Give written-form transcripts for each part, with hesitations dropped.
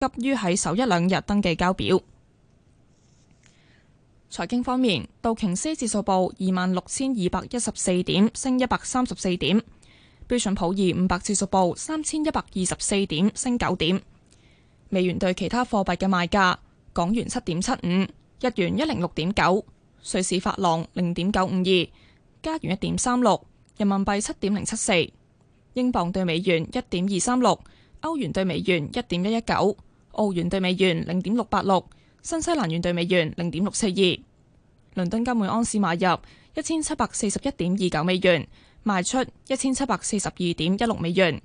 急於喺首一兩日登記交表。財經方面，道瓊斯指數報26,214點，升134點；標準普爾500指數報3,124點，升9點。美元對其他貨幣嘅賣價：港元7.75，日元106.9，瑞士法郎0.952，加元1.36，人民幣7.074，英鎊對美元1.236，歐元對美元1.119，澳元對美元0.686，新西蘭元對美元0.642。倫敦金每盎司買入1741.29美元，賣出1742.16美元。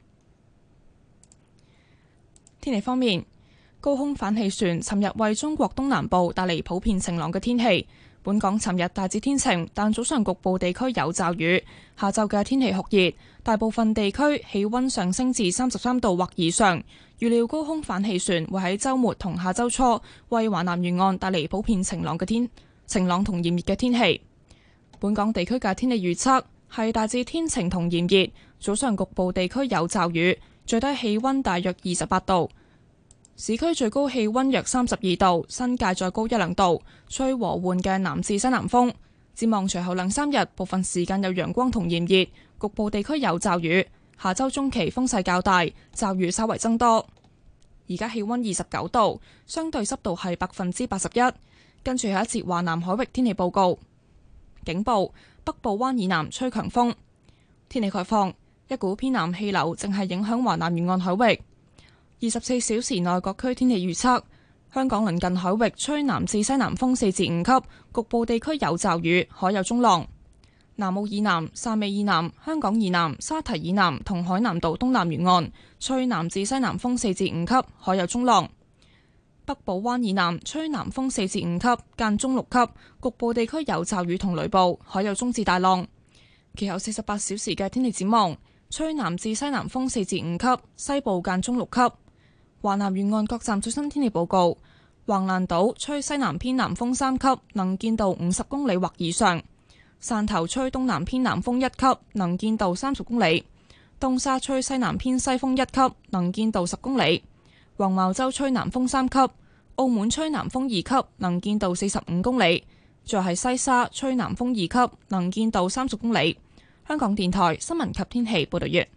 天氣方面，高空反氣旋尋日為中國東南部帶嚟普遍晴朗嘅天氣。本港尋日大致天晴，但早上局部地區有驟雨。下晝嘅天氣酷熱，大部分地區氣溫上升至33度或以上。預料高空反氣旋會喺週末同下週初為華南沿岸帶嚟普遍晴朗同炎熱嘅天氣。本港地區嘅天氣預測係大致天晴同炎熱，早上局部地區有驟雨，最低氣溫大約28度。市區最高氣溫約32度，新界再高1-2度，吹和緩嘅南至西南風。展望隨後2-3日，部分時間有陽光同炎熱，局部地區有驟雨。下周中期風勢較大，驟雨稍為增多。而家氣溫29度，相對濕度係81%。跟住係一節華南海域天氣報告。警報：北部灣以南吹強風。天氣概況：一股偏南氣流正係影響華南沿岸海域。24小時內各區天氣預測：香港鄰近海域吹南至西南風4至5級，局部地區有驟雨，海有中浪。南澳以南、汕尾以南、香港以南、沙堤以南同海南島東南沿岸吹南至西南風4至5級，海有中浪。北部灣以南吹南風4至5級，間中6級，局部地區有驟雨同雷暴，海有中至大浪。其後48小時嘅天氣展望：吹南至西南風4至5級，西部間中6級。華南沿岸各站最新天氣報告：橫瀾島吹西南偏南風3級，能見度50公里或以上；汕頭吹東南偏南風1級，能見度30公里；東沙吹西南偏西風1級，能見度10公里；黃茅洲吹南風3級；澳門吹南風2級，能見度45公里；再係西沙吹南風2級，能見度30公里。香港電台新聞及天氣報道完。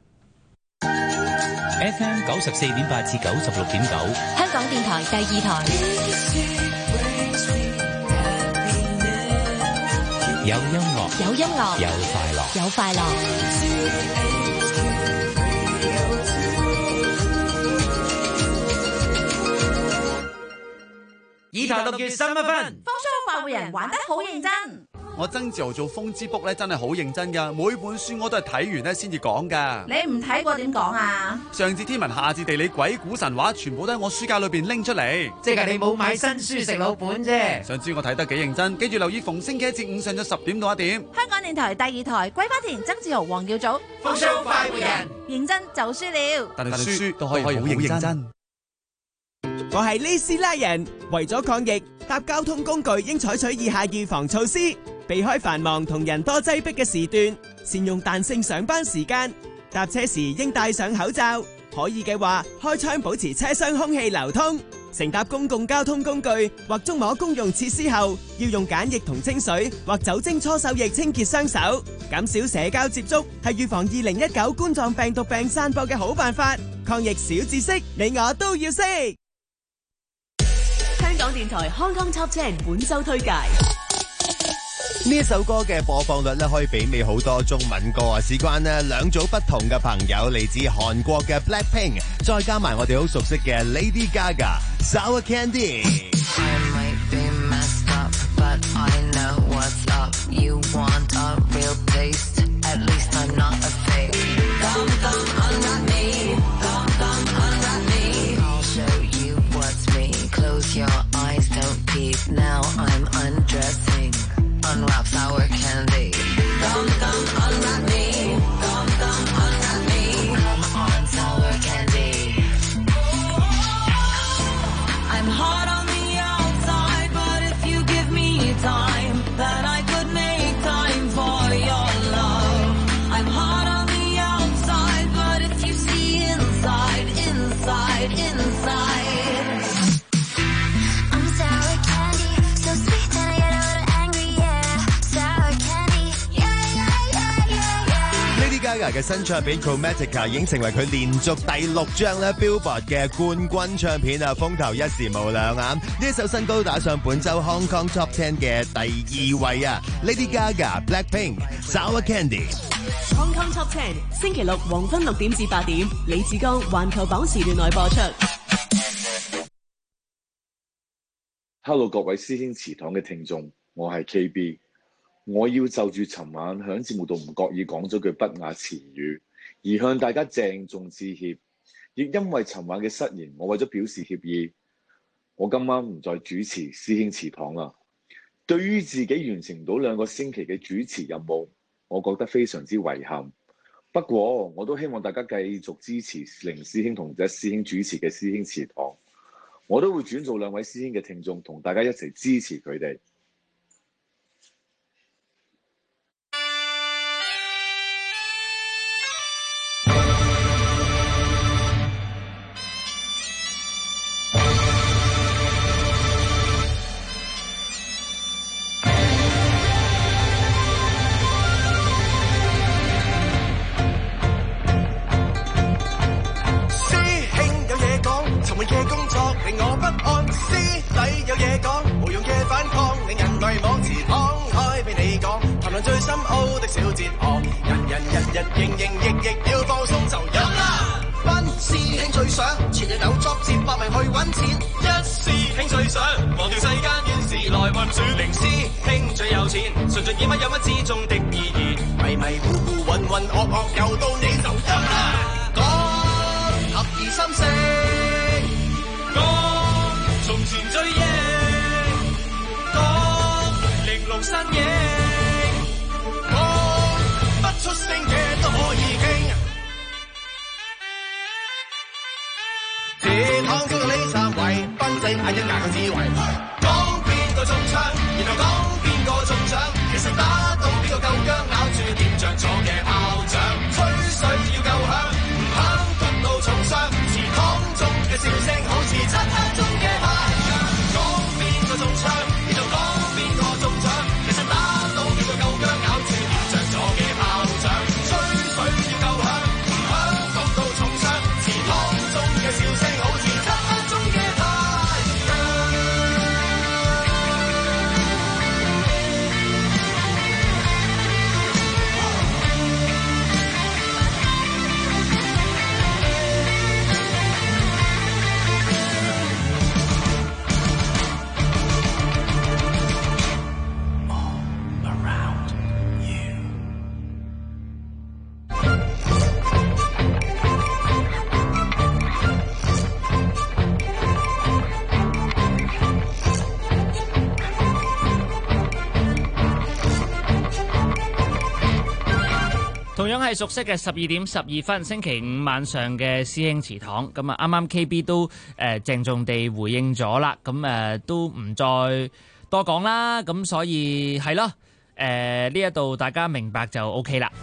FM 94.8至96.9， 香港電台第2台。 有音樂， 有音樂， 有快樂， 有快樂。 2台6月3分， 風騷快活人玩得好認真。 我曾志豪做風之卜咧，真係好認真噶，每本書我都係睇完咧先至講噶。 你唔睇過點講啊？ 上至天文，下至地理，鬼故神話，全部都喺我書架裏邊拎出嚟。 即係你冇買新書食老本啫。 想知我睇得幾認真？記住留意逢星期一至五上晝10點到1點。 香港電台第2台，桂花田、曾志豪、黃耀祖， 風騷快活人， 認真就輸了。 但係書都可以好認真。 我係呢斯拉人，為咗抗疫，搭交通工具應採取以下預防措施：避開繁忙同人多擠迫嘅時段，善用彈性上班時間，搭車時應戴上口罩，可以嘅話開窗保持車廂空氣流通。乘搭公共交通工具或觸摸公用設施後，要用梘液同清水或酒精搓手液清潔雙手。減少社交接觸係預防2019冠狀病毒病散播嘅好辦法。抗疫小知識，你我都要識。 香港電台 Hong Kong Top 10本周推介。 呢一首歌嘅播放率咧，可以媲美好多中文歌啊！事關呢兩組不同嘅朋友，嚟自韓國嘅 Blackpink， 再加埋我哋好熟悉嘅 Lady Gaga Sour Candy。 I might be messed up, but I know what's up. You want a real taste? At least I'm not a fake. Come, come, unwrap me. Come, come, unwrap me. I'll show you what's me. Close your eyes, don't peek. Now I'm undressing.Unwrap sour candy. Come, come, unwrap me. Come, come, unwrap me. Come on, sour candy. I'm hot on the outside, but if you give me time, then I could make time for your love. I'm hot on the outside, but if you see inside, inside, inside Gaga 嘅新唱片 Chromatica 已經成為佢連續第6張咧 Billboard 嘅冠軍唱片啊，風頭一時無兩啊！呢一首新歌打上本周 Hong Kong Top 10嘅第2位啊 ！Lady Gaga Blackpink Sour Candy。Hong Kong Top 10星期六黃昏6點至8點，李志剛環球榜時段內播出。 Hello 各位師兄祠堂嘅聽眾，我係 KB。我要就住尋晚響節目度唔覺意講咗句不雅詞語，而向大家鄭重致歉。亦因為尋晚嘅失言，我為咗表示歉意，我今晚唔再主持師兄祠堂啦。對於自己完成唔到2個星期嘅主持任務，我覺得非常之遺憾。不過我都希望大家繼續支持凌師兄同一師兄主持嘅師兄祠堂，我都會轉做2位師兄嘅聽眾，同大家一齊支持佢哋。 同樣係熟悉嘅12點12分，星期五晚上嘅師兄祠堂，咁啊啱啱 KB 都鄭重地回應咗啦，咁都唔再多講啦，咁所以係咯，呢一度大家明白就 OK 啦。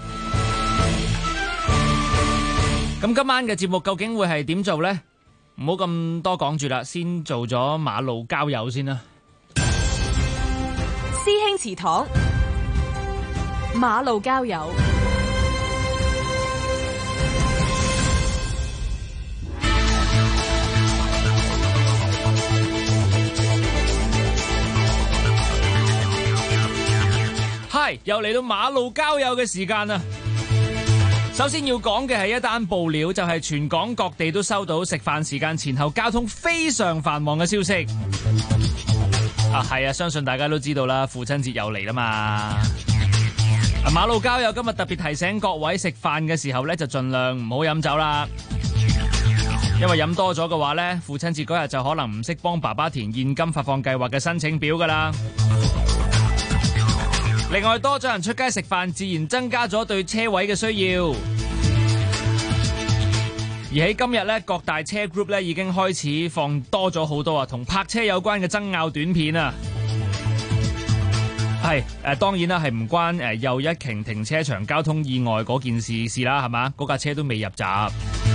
咁今晚嘅節目究竟會係點做呢？唔好咁多講住啦，先做咗馬路交友先啦。 師兄祠堂，馬路交友。 又嚟到馬路交友嘅時間啦！首先要講嘅係一單報料，就係全港各地都收到食飯時間前後交通非常繁忙嘅消息。係啊，相信大家都知道啦，父親節又嚟啦嘛。馬路交友今日特別提醒各位食飯嘅時候呢，就盡量唔好飲酒啦，因為飲多咗嘅話呢，父親節嗰日就可能唔識幫爸爸填現金發放計劃嘅申請表噶啦。另外，多咗人出街食飯，自然增加咗對車位嘅需要。而喺今日咧，各大車 group 咧已經開始放多咗好多同泊車有關嘅爭拗短片啊。係當然啦，係唔關又一瓊停車場交通意外嗰件事啦，係嘛？嗰架車都未入閘。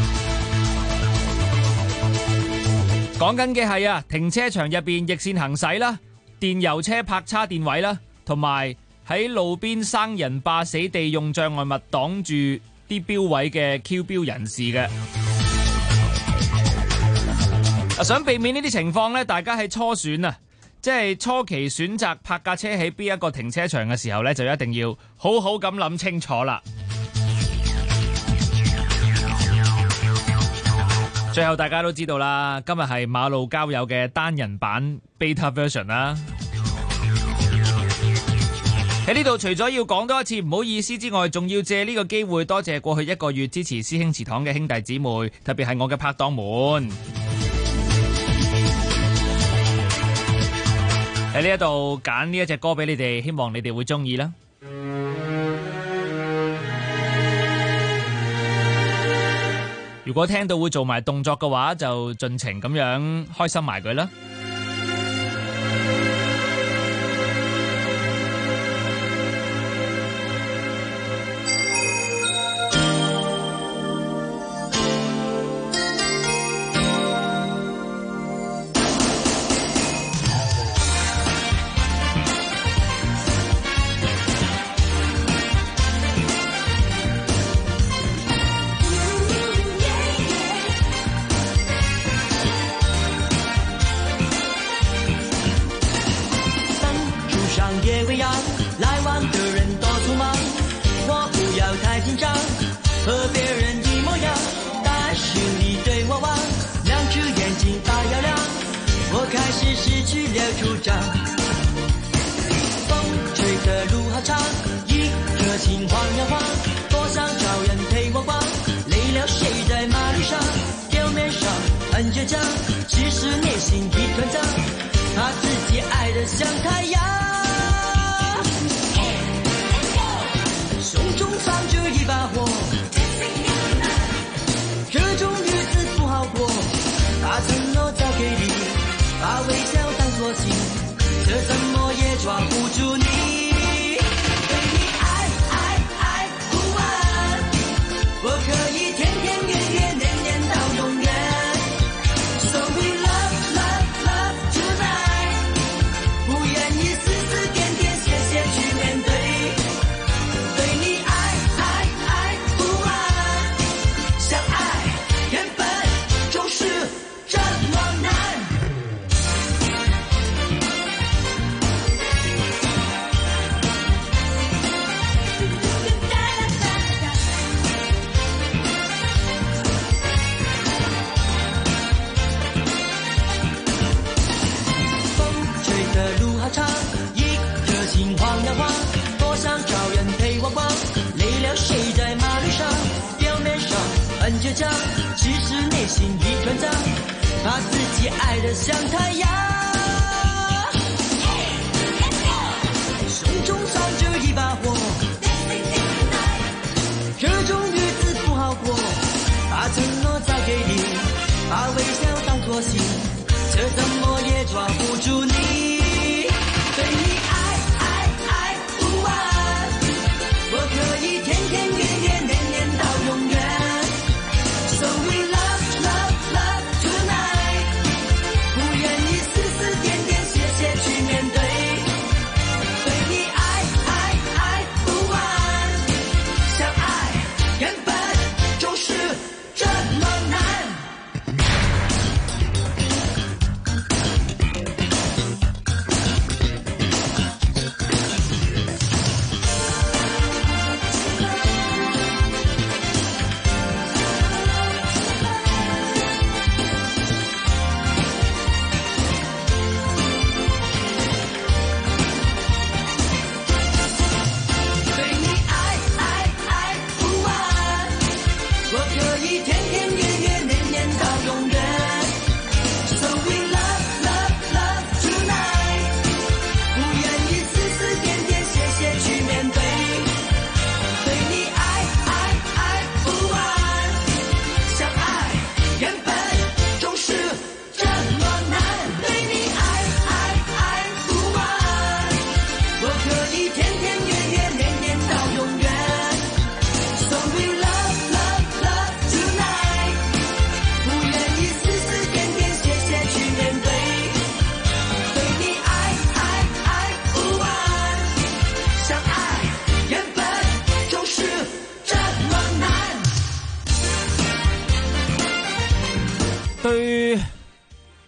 講緊嘅係停車場入邊逆線行駛啦，電油車泊叉電位啦，同埋喺路邊生人霸死地用障礙物擋住啲標位嘅 Q 標人士嘅。想避免呢啲情況呢，大家喺初選啊，即係初期選擇泊架車喺邊一個停車場嘅時候呢，就一定要好好咁諗清楚啦。最後大家都知道啦，今日係馬路交友嘅單人版 beta version 啦。喺呢度除咗要講多一次唔好意思之外，仲要借呢個機會多謝過去1個月支持師兄祠堂嘅兄弟姊妹，特別係我嘅拍檔們。喺呢一度揀呢一隻歌俾你哋，希望你哋會中意啦。如果聽到會做埋動作嘅話，就盡情咁樣開心埋佢啦。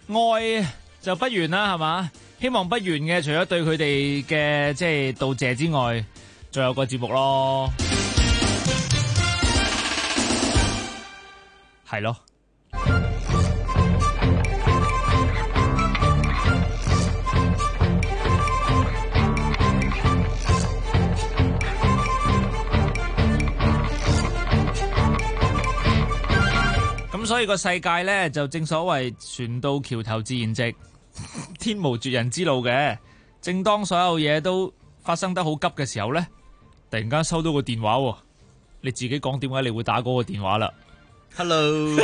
愛就不完啦，係嘛？希望不完嘅，除咗對佢哋嘅即係道謝之外，仲有個節目咯，係咯。咁所以個世界咧就正所謂船到橋頭自然直，天無絕人之路嘅。正當所有嘢都發生得好急嘅時候咧，突然間收到個電話喎，你自己講點解你會打嗰個電話啦 ？Hello，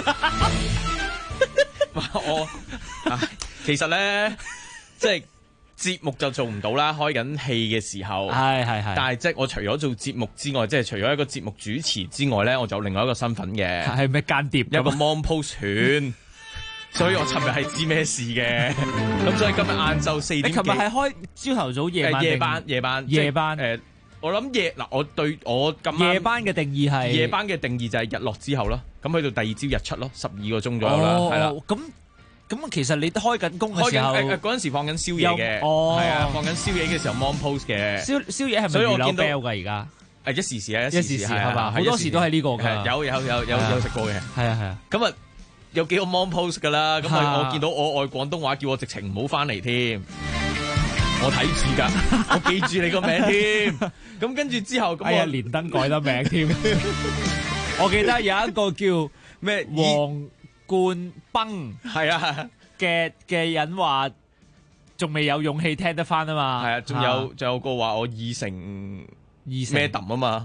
其實咧即係節目就做唔到啦，開緊戲嘅時候，係，但係即係我除咗做節目之外，即係除咗一個節目主持之外咧，我就有另外一個身份嘅， 係咩間諜？ 一個 Mon Post 犬，所以我尋日係知咩事嘅。咁所以今日晏晝4點幾， 你尋日係開朝頭早夜班？ 我諗我咁夜班嘅定義係夜班嘅定義就係日落之後咯，咁去到第二朝日出咯，12個鐘左右啦，係啦。 咁其實你開緊工嘅時候， 嗰陣時放緊宵夜嘅，係啊，放緊宵夜嘅時候 Mon Post 嘅。宵夜係咪？所以我見到㗎而家。一時時一時時係嘛？好多時都係呢個㗎。 有食過嘅。係啊。咁啊有幾個 Mon Post 㗎啦。咁我見到我愛廣東話，叫我直情唔好翻嚟添。我睇住㗎，我記住你個名添。咁跟住之後，咁我連登改得名添。我記得有一個叫咩黃冠崩係啊嘅人話仲未有勇氣聽得翻啊嘛， 係啊，仲有個話我二成咩揼啊嘛，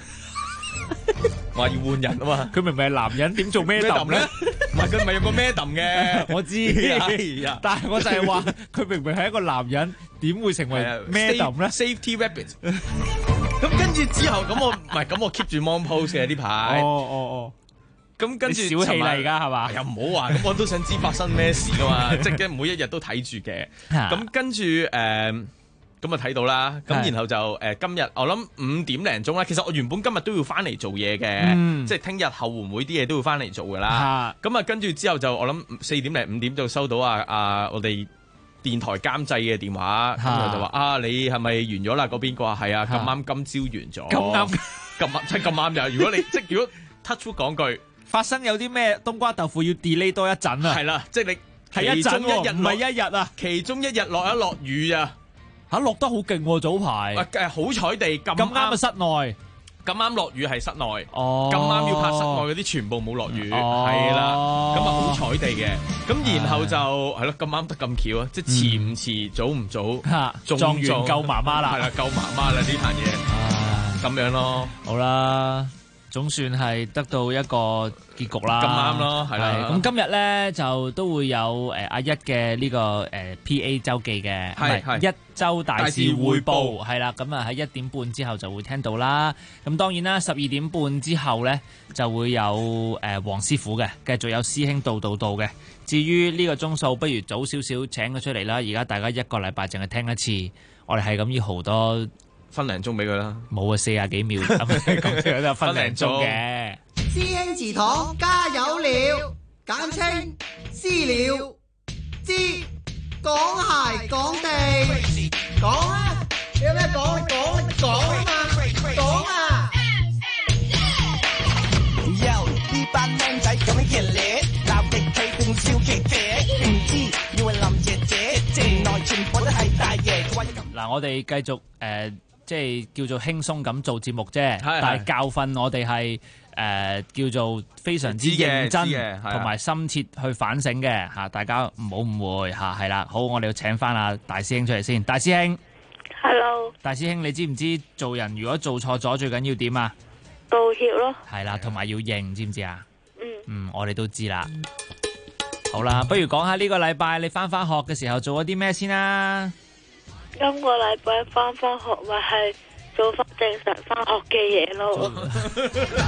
話要換人啊嘛， 佢明明係男人點做咩揼咧？ 唔係佢咪有個咩揼嘅， 我知，但係我就係話佢明明係一個男人，點會成為咩揼咧 ？Safety Rabbit。咁跟住之後咁我 keep 住 Mon Post 嘅呢排。咁跟住小氣嚟㗎係嘛？ 又唔好話，咁我都想知發生咩事㗎嘛，即係每一日都睇住嘅。咁跟住咁啊睇到啦。咁然後就今日我諗5點零鐘啦。其實我原本今日都要翻嚟做嘢嘅，即係聽日後援會啲嘢都要翻嚟做㗎啦。咁啊跟住之後就我諗4點零5點就收到我哋電台監製嘅電話，咁就話你係咪完咗啦？嗰邊個話係啊，咁啱今朝完咗。咁啱就如果你如果 touch wood 講句。 發生有啲咩冬瓜豆腐要 delay 多一陣啊？ 係啦，即係你係一陣喎，唔係一日啊。 其中一日落雨啊， 落得好勁喎早排。 好彩地咁啱嘅室內， 咁啱落雨係室內。咁啱要拍室內嗰啲全部冇落雨，係啦。咁啊好彩地嘅。咁然後就係咯，咁啱得咁巧啊！即係遲唔遲，早唔早， 狀元救媽媽啦。 係啦，救媽媽啦呢壇嘢。咁樣咯， 好啦。總算係得到一個結局啦， 咁啱咯，係啦。 咁今日咧就都會有阿一嘅呢個PA 周記嘅，係一周大事匯報，係啦。咁啊喺1點半之後就會聽到啦。咁當然啦，12點半之後咧就會有黃師傅嘅，繼續有師兄道嘅。至於呢個鐘數，不如早少少請佢出嚟啦。而家大家一個禮拜淨係聽一次，我哋係咁要好多。 分零鐘俾佢啦， 冇啊40幾秒，咁樣就分零鐘嘅。 師兄祠堂加油了，簡稱私了，知講鞋講地，講啊，有咩講啊嘛，講啊。Yo， 呢班靚仔咁樣熱烈，鬧極佢定笑騎騎，唔知以為林姐姐，城內全部都係大爺。 嗱，我哋繼續即係叫做輕鬆咁做節目啫，但係教訓我哋係叫做非常之認真同埋深切去反省嘅嚇，大家唔好誤會嚇，係啦。好，我哋要請翻阿大師兄出嚟先。大師兄 ，Hello， 大師兄，你知唔知做人如果做錯咗最緊要點啊？ 道歉咯。係啦，同埋要認，知唔知啊？我哋都知啦。好啦，不如講下呢個禮拜你翻學嘅時候做咗啲咩先啦？ 今個禮拜翻學咪係做翻正常翻學嘅嘢咯。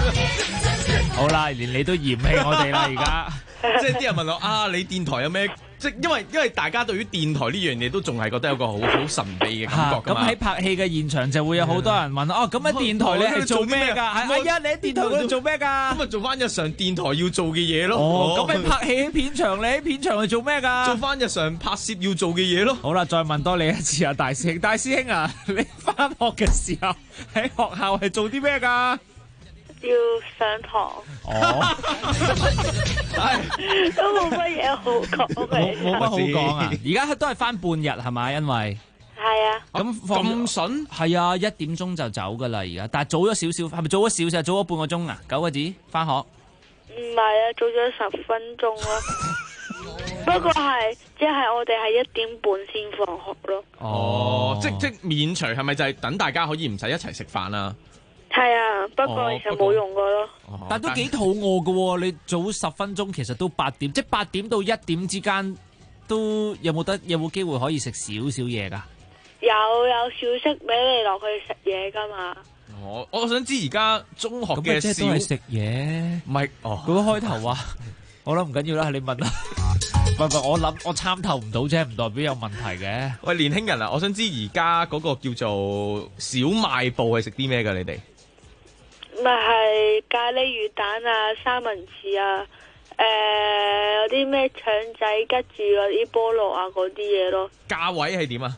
好啦，連你都嫌棄我哋啦，而家即係啲人問我你電台有咩即係因為大家對於電台呢樣嘢都仲係覺得有個好神秘嘅感覺㗎嘛。 咁喺拍戲嘅現場就會有好多人問哦，咁喺電台你係做咩㗎？係呀，你喺電台嗰度做咩㗎？ 咁咪做翻日常電台要做嘅嘢咯。 咁喺拍戲喺片場，你喺片場係做咩㗎？ 做翻日常拍攝要做嘅嘢咯。 好啦，再問多你一次啊，大師兄，大師兄啊，你翻學嘅時候喺學校係做啲咩㗎？ 要上堂。都冇乜嘢好講嘅。 冇乜好講啊！而家都係翻半日係咪？因為係啊。 咁筍？ 係啊，1點鐘就走㗎啦而家，但係早咗少少，係咪早咗少少？早咗半個鐘啊？9個字翻學？ 唔係啊，早咗10分鐘咯。不過即係我哋係1點半先放學咯。 即免除係咪就係等大家可以唔使一齊食飯啊？ 係啊，不過其實冇用過咯。 但都幾肚餓㗎喎，你早10分鐘其實都8點，即係8點到1點之間都有冇機會可以食少少嘢㗎？ 有小食俾你落去食嘢㗎嘛？ 我想知而家中學嘅即係都係食嘢， 唔係嗰個開頭啊，我諗唔緊要啦，你問啦。唔係，我參透唔到啫，唔代表有問題嘅。 喂，年輕人啊，我想知而家嗰個叫做小賣部係食啲咩㗎？你哋？ 咪係咖喱魚蛋啊、三文治啊，有啲咩腸仔吉住嗰啲菠蘿啊嗰啲嘢咯。 價位係點啊？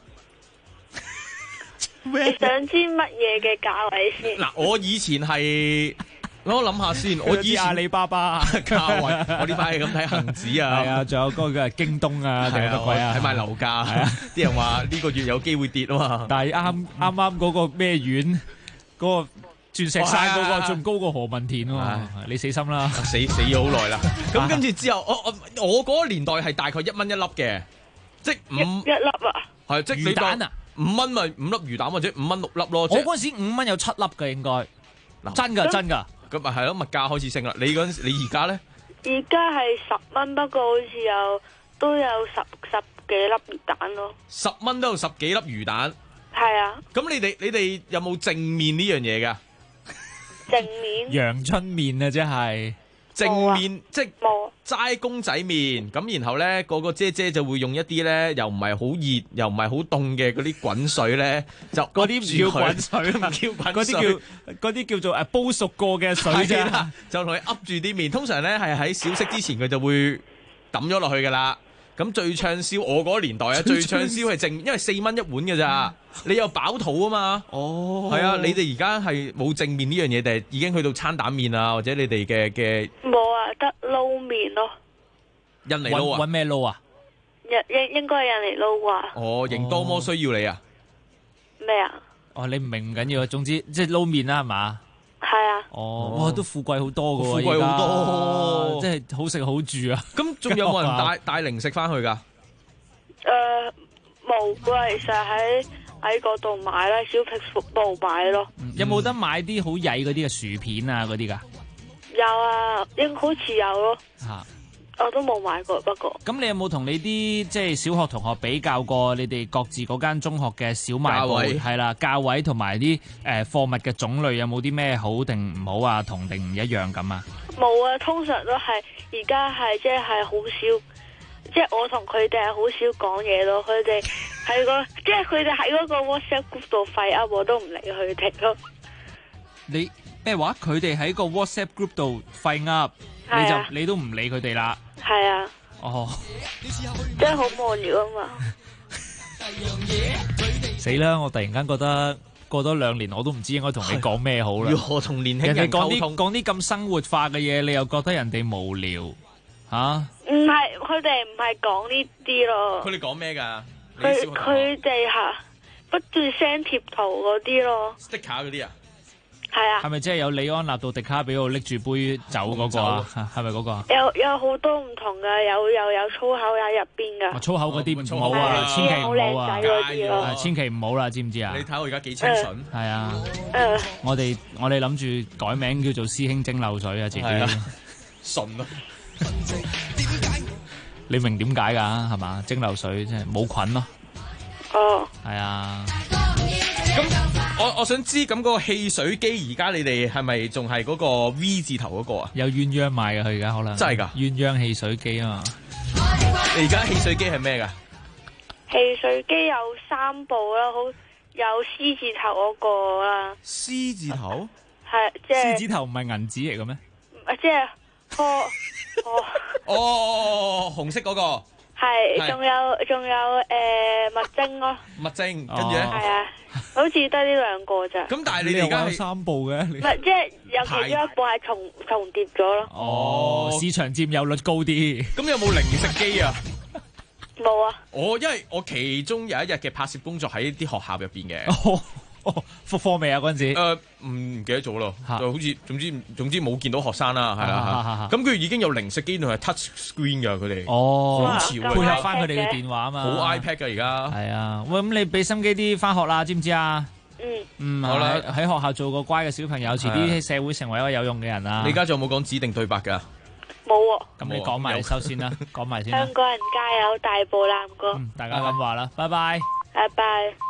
你想知乜嘢嘅價位先？ 嗱，我以前係我諗下先，我以前阿里巴巴價位，我呢排係咁睇恒指啊， 係啊，仲有嗰個係京東啊，定係乜鬼啊？ 睇埋樓價，啲人話呢個月有機會跌啊嘛。 但係啱嗰個咩苑嗰個。鑽石山嗰個仲高過何文田喎，你死心啦！ 死咗好耐啦。咁跟住之後，我嗰個年代係大概1蚊1粒嘅，即係 1粒啊。 係即係魚蛋啊 ，5蚊咪5粒魚蛋或者5蚊6粒咯。 我嗰陣時5蚊有7粒嘅應該，真㗎。 咁咪係咯，物價開始升啦。你而家咧？ 而家係10蚊，不過好似都有十幾粒魚蛋咯。 10蚊都有10幾粒魚蛋。 係啊。咁你哋有冇正面呢樣嘢㗎？ 正面陽春麵啊，即係正面，即係齋公仔麵咁，然後咧個姐姐就會用一啲咧又唔係好熱又唔係好凍嘅嗰啲滾水咧，就嗰啲唔叫滾水，唔叫滾水，嗰啲叫做煲熟過嘅水啫， 就同佢噏住啲麵。通常咧係喺小息之前佢就會抌咗落去噶啦。咁最暢銷我嗰個年代啊，最暢銷係正，因為4蚊一碗嘅咋，你又飽肚啊嘛。係啊，你哋而家係冇正面呢樣嘢，定係已經去到餐蛋麵啊，或者你哋嘅冇啊，得撈麵咯。 印尼撈啊？ 搵咩撈啊？ 應該係印尼撈啊。 營多麼需要你啊？ 咩啊？ 你唔明唔緊要，總之即係撈麵啦，係嘛？ 係啊。 哇，都富貴好多噶喎， 富貴好多， 即係好食好住啊！ 咁仲有冇人帶零食翻去噶？ 冇啊，其實喺嗰度買啦，小食部買咯。 有冇得買啲好曳嗰啲嘅薯片啊嗰啲噶？ 有啊，好似有咯。我都冇買過，不過。咁你有冇同你啲即係小學同學比較過你哋各自嗰間中學嘅小賣部？係啦，價位同埋啲貨物嘅種類有冇啲咩好定唔好啊？同定唔一樣咁啊？ 冇啊，通常都係而家係即係好少，即係我同佢哋係好少講嘢咯。佢哋喺即係佢哋喺嗰個 WhatsApp group 度廢噏，我都唔理佢哋咯。 你咩話？佢哋喺個 WhatsApp group 度廢噏，你都唔理佢哋啦。 係啊。即係好無聊啊嘛。 死啦！我突然間覺得過多2年，我都唔知應該同你講咩好啦。 如何同年輕人溝通？ 講啲咁生活化嘅嘢，你又覺得人哋無聊吓？ 唔係，佢哋唔係講呢啲咯。 佢哋講咩㗎？ 佢哋不斷 send 貼圖嗰啲咯。 sticker 嗰啲啊？ 係啊。 係咪即係有李安納度迪卡俾我拎住杯酒嗰個啊？係咪嗰個啊？ 有好多唔同㗎，有粗口喺入邊㗎。 粗口嗰啲唔好啊，千祈唔好啊，千祈唔好啦，知唔知啊？ 你睇我而家幾清純。 係啊。我哋諗住改名叫做師兄蒸餾水啊，自己。 順啊。 你明點解㗎？係嘛？蒸餾水即係冇菌咯。係啊。 咁我想知咁嗰個汽水機而家你哋係咪仲係嗰個 V 字頭嗰個啊？ 有鴛鴦賣嘅佢而家可能。 真係㗎？ 鴛鴦汽水機啊嘛。 你而家汽水機係咩㗎？ 汽水機有3部啦，好有獅字頭嗰個啦。 獅字頭？ 係即係。 獅字頭唔係銀紙嚟嘅咩？ 即係哦，紅色嗰個。 係，仲有麥精咯。 麥精，跟住咧。 係啊，好似得呢2個咋。 咁但係你哋而家有3部嘅。 唔係，即係有其中一部係重疊咗咯。 哦，市場佔有率高啲。 咁有冇零食機啊？ 冇啊。 因為我其中有一日嘅拍攝工作喺啲學校入邊嘅。 復課未啊？嗰陣時唔記得咗咯，就好似總之冇見到學生啦，係啦。咁佢已經有零食機同係 touch screen 㗎，佢哋。好潮啊！ 配合翻佢哋嘅電話啊嘛。 好 iPad 㗎而家。係啊，喂，咁你俾心機啲翻學啦，知唔知啊？好啦， 喺學校做個乖嘅小朋友，遲啲社會成為一個有用嘅人啊！ 你而家仲有冇講指定對白㗎？ 冇喎。 咁你講埋收先啦，講埋先啦。 香港人加油，大步攬過。 大家咁話啦，拜拜。 拜拜。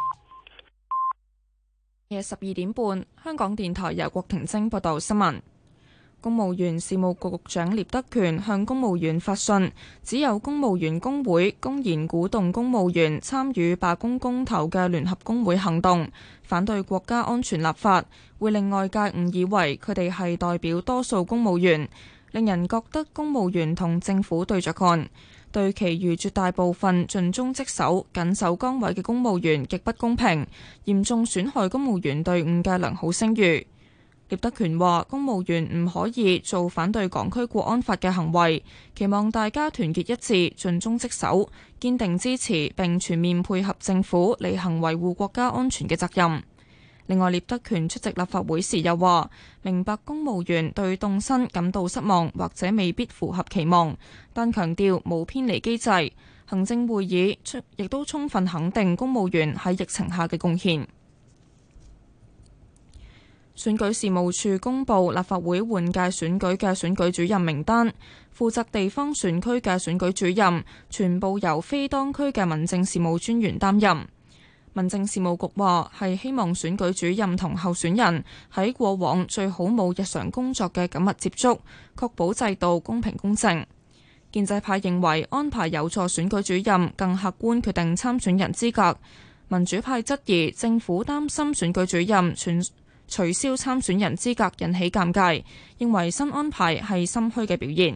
夜12點半，香港電台由郭婷晶報道新聞。公務員事務局局長聶德權向公務員發信，只有公務員工會公然鼓動公務員參與罷工公投嘅聯合工會行動，反對國家安全立法，會令外界誤以為佢哋係代表多數公務員，令人覺得公務員同政府對着幹。對其餘絕大部分盡忠職守、緊守崗位嘅公務員極不公平，嚴重損害公務員隊伍嘅良好聲譽。聶德權話：公務員唔可以做反對港區國安法嘅行為，期望大家團結一致、盡忠職守，堅定支持並全面配合政府履行維護國家安全嘅責任。另外，聶德權出席立法會時又話：明白公務員對凍薪感到失望，或者未必符合期望，但強調冇偏離機制。行政會議亦都充分肯定公務員喺疫情下嘅貢獻。選舉事務處公布立法會換屆選舉嘅選舉主任名單，負責地方選區嘅選舉主任全部由非當區嘅民政事務專員擔任。民政事務局話係希望選舉主任同候選人喺過往最好冇日常工作嘅緊密接觸，確保制度公平公正。建制派認為安排有助選舉主任更客觀決定參選人資格，民主派質疑政府擔心選舉主任取消參選人資格引起尷尬，認為新安排係心虛嘅表現。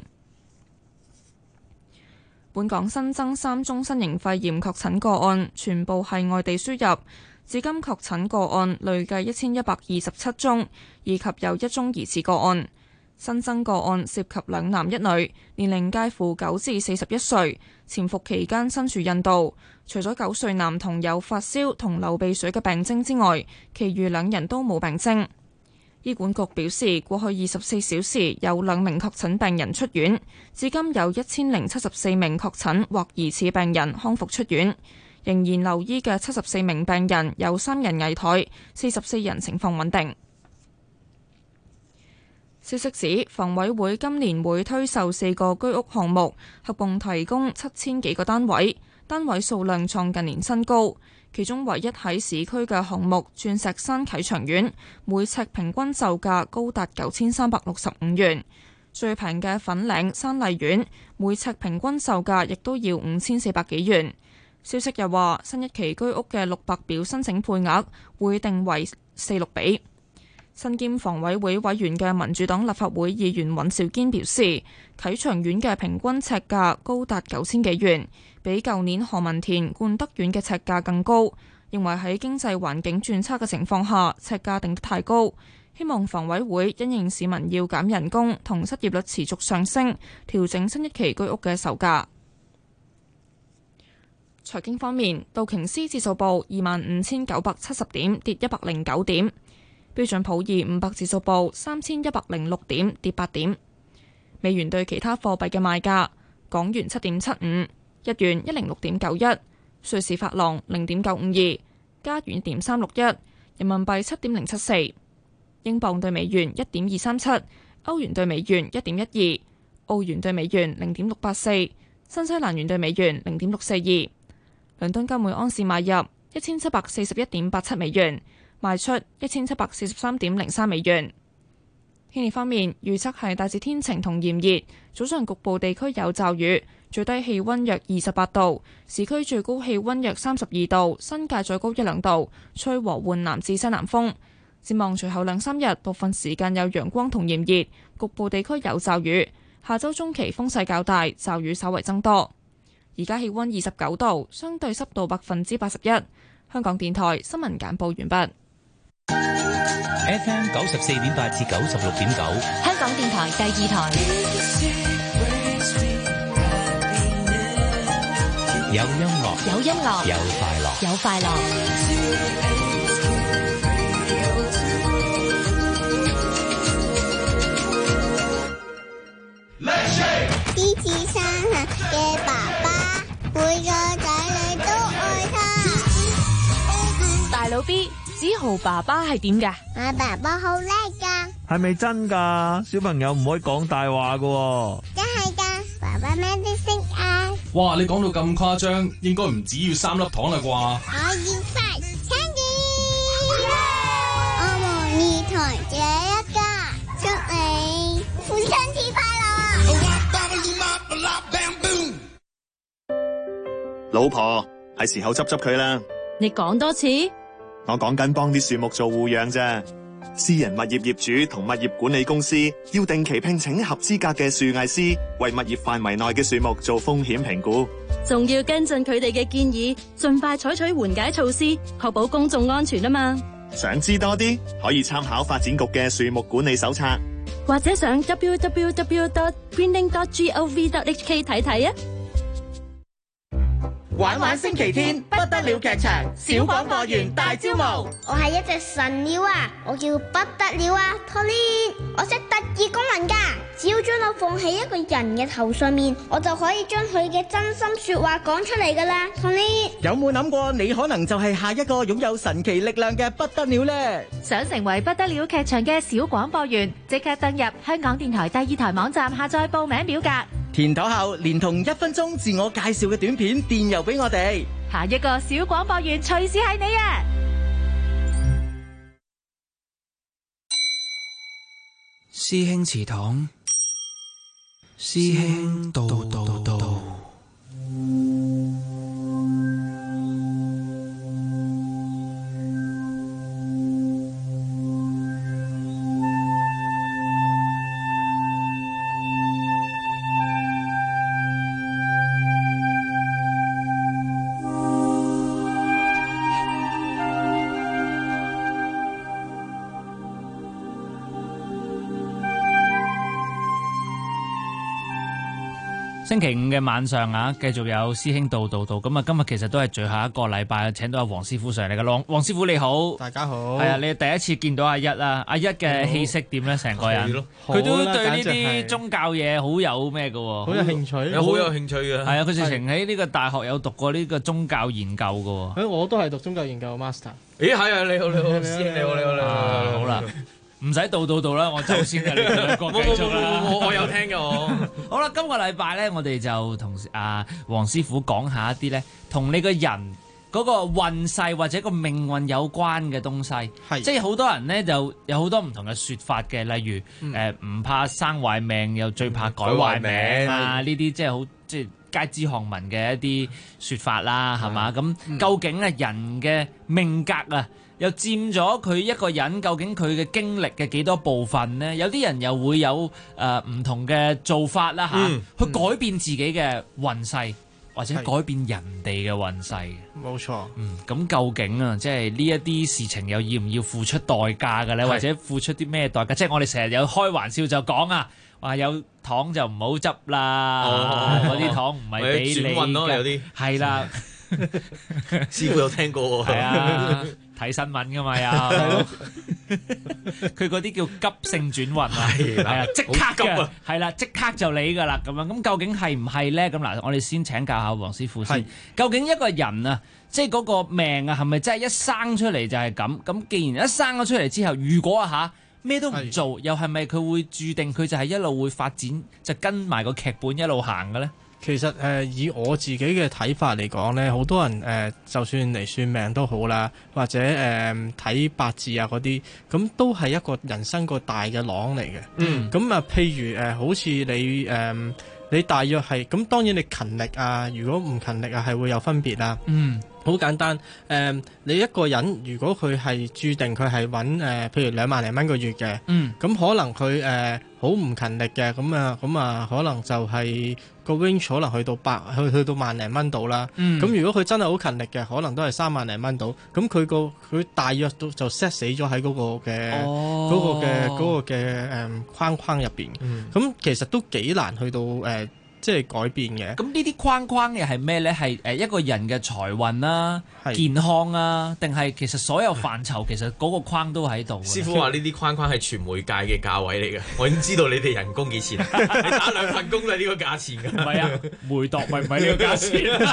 本港新增3宗新型肺炎確診個案，全部係外地輸入，至今確診個案累計1127宗，以及有1宗疑似個案。新增個案涉及2男1女，年齡介乎9至41歲，潛伏期間身處印度。除咗9歲男童有發燒同流鼻水嘅病徵之外，其餘2人都冇病徵。醫管局表示，過去24小時有2名確診病人出院，至今有1074名確診或疑似病人康復出院。仍然留醫嘅74名病人有3人危殆，44人情況穩定。消息指，房委會今年會推售4個居屋項目，合共提供7000幾個單位，單位數量創近年新高。其中唯一喺市區嘅項目鑽石山啟祥苑，每尺平均售價高達9365元；最平嘅粉嶺山麗苑，每尺平均售價亦都要5400幾元。消息又話，新一期居屋嘅600表申請配額會定為46比。身兼房委會委員嘅民主黨立法會議員尹兆堅表示，啟祥苑嘅平均尺價高達9000幾元，比舊年何文田冠德苑嘅尺價更高，認為喺經濟環境轉差嘅情況下，尺價定得太高，希望房委會因應市民要減人工同失業率持續上升，調整新一期居屋嘅售價。財經方面，道瓊斯指數報25970點，跌109點。標準普爾500指數報3106點，跌8點。美元對其他貨幣嘅賣價：港元7.75，日元106.91，瑞士法郎0.952，加元1.361，人民幣7.074，英鎊對美元1.237，歐元對美元1.12，澳元對美元0.684，新西蘭元對美元0.642。倫敦金每盎司買入1741.87美元。賣出1743.03美元。天氣方面，預測係大致天晴同炎熱，早上局部地區有驟雨， 最低氣溫約28度，市區最高氣溫約32度，新界再高1-2度，吹和緩南至西南風。展望隨後2-3日，部分時間有陽光同炎熱，局部地區有驟雨。下周中期風勢較大，驟雨稍為增多。而家氣溫29度，相對濕度81%。香港電台新聞簡報完畢。 FM 94.8至96.9， 香港電台第2台。 有音樂， 有音樂， 有快樂， 有快樂。 獅子山下嘅爸爸，每個仔女都愛他。 大佬 B， 子豪爸爸係點㗎？ 我爸爸好叻㗎。 係咪真㗎？小朋友唔可以講大話㗎。 真係㗎，爸爸咩都識啊。 哇！你講到咁誇張，應該唔止要3粒糖啦啩？ 我要快candy。我們二台這一家，祝你父親節快樂。 老婆，係時候執佢啦。 你講多次。 我講緊幫啲樹木做護養啫。私人物業業主同物業管理公司要定期聘請合資格嘅樹藝師，為物業範圍內嘅樹木做風險評估， 仲要跟進佢哋嘅建議，盡快採取緩解措施，確保公眾安全啊嘛。 想知多啲，可以參考發展局嘅樹木管理手冊， 或者上 www.greening.gov.hk 睇睇啊。 玩玩星期天不得了劇場小廣播員大招募。 我係一隻神鳥啊，我叫不得了啊 Tony， 我識特異功能㗎，只要將我放喺一個人嘅頭上面，我就可以將佢嘅真心說話講出嚟㗎啦 Tony。 有冇諗過你可能就係下一個擁有神奇力量嘅不得了呢？ 想成為不得了劇場嘅小廣播員，即刻登入香港電台第2台網站下載報名表格， 填妥後連同1分鐘自我介紹嘅短片電郵俾我哋。 下一個小廣播員隨時係你啊！ 師兄祠堂，師兄到。 星期5嘅晚上啊，繼續有師兄到。咁啊，今日其實都係最後一個禮拜，請到阿黃師傅上嚟嘅。黃師傅你好， 大家好。 係啊，你第一次見到阿一啦，阿一嘅氣息點咧？成個人，佢都對呢啲宗教嘢好有咩嘅喎？ 好有興趣， 好有興趣嘅。 係啊，佢直情喺呢個大學有讀過呢個宗教研究嘅喎。 我都係讀宗教研究 master。 咦，係啊，你好，師兄你好。 好啦。唔使到啦，我走先啦，你兩個繼續啦。 我有聽嘅我。 好啦，今個禮拜咧，我哋就同黃師傅講下一啲咧，同你個人嗰個運勢或者個命運有關嘅東西。係，即係好多人咧就有好多唔同嘅説法嘅，例如唔怕生壞命，又最怕改壞命啊！呢啲即係好即係街知巷聞嘅一啲説法啦，係嘛？咁究竟人嘅命格啊？又佔咗佢一個人究竟佢嘅經歷嘅幾多部分呢？有啲人又會有唔同嘅做法啦嚇，去改變自己嘅運勢，或者改變人哋嘅運勢。 冇錯。 咁究竟啊，即係呢一啲事情又要唔要付出代價嘅咧？或者付出啲咩代價？即係我哋成日有開玩笑就講啊，話有糖就唔好執啦，嗰啲糖唔係俾你轉運咯，有啲係啦。 師傅有聽過喎。 係啊。睇新聞㗎嘛又，佢嗰啲叫急性轉運啊，係啊，即刻嘅，係啦，即刻就嚟㗎啦咁樣。咁究竟係唔係咧？咁嗱，我哋先請教下黃師傅先。究竟一個人啊，即係嗰個命啊，係咪真係一生出嚟就係咁？咁既然一生咗出嚟之後，如果咩都唔做，又係咪佢會註定佢就係一路會發展，就跟埋個劇本一路行嘅咧？ 其實以我自己嘅睇法嚟講咧，好多人就算嚟算命都好啦，或者睇八字啊嗰啲，咁都係一個人生個大嘅廊嚟嘅。咁啊，譬如好似你你大約係咁，當然你勤力啊，如果唔勤力啊，係會有分別啦。好簡單，你一個人如果佢係注定佢係揾譬如2萬零蚊個月嘅，咁可能佢好唔勤力嘅，咁啊可能就係個 range 可能去到去到萬零蚊度啦。咁如果佢真係好勤力嘅，可能都係3萬零蚊度。咁佢大約都就 set 死咗喺嗰個嘅框框入邊。咁其實都幾難去到即係改變嘅。 咁呢啲框框嘅係咩呢？係一個人嘅財運啦、健康啊，定係其實所有範疇其實嗰個框都喺度。 師傅話呢啲框框係傳媒界嘅價位嚟嘅，我已經知道你哋人工幾錢，你打2份工就係呢個價錢㗎。 唔係啊，梅度咪唔係呢個價錢。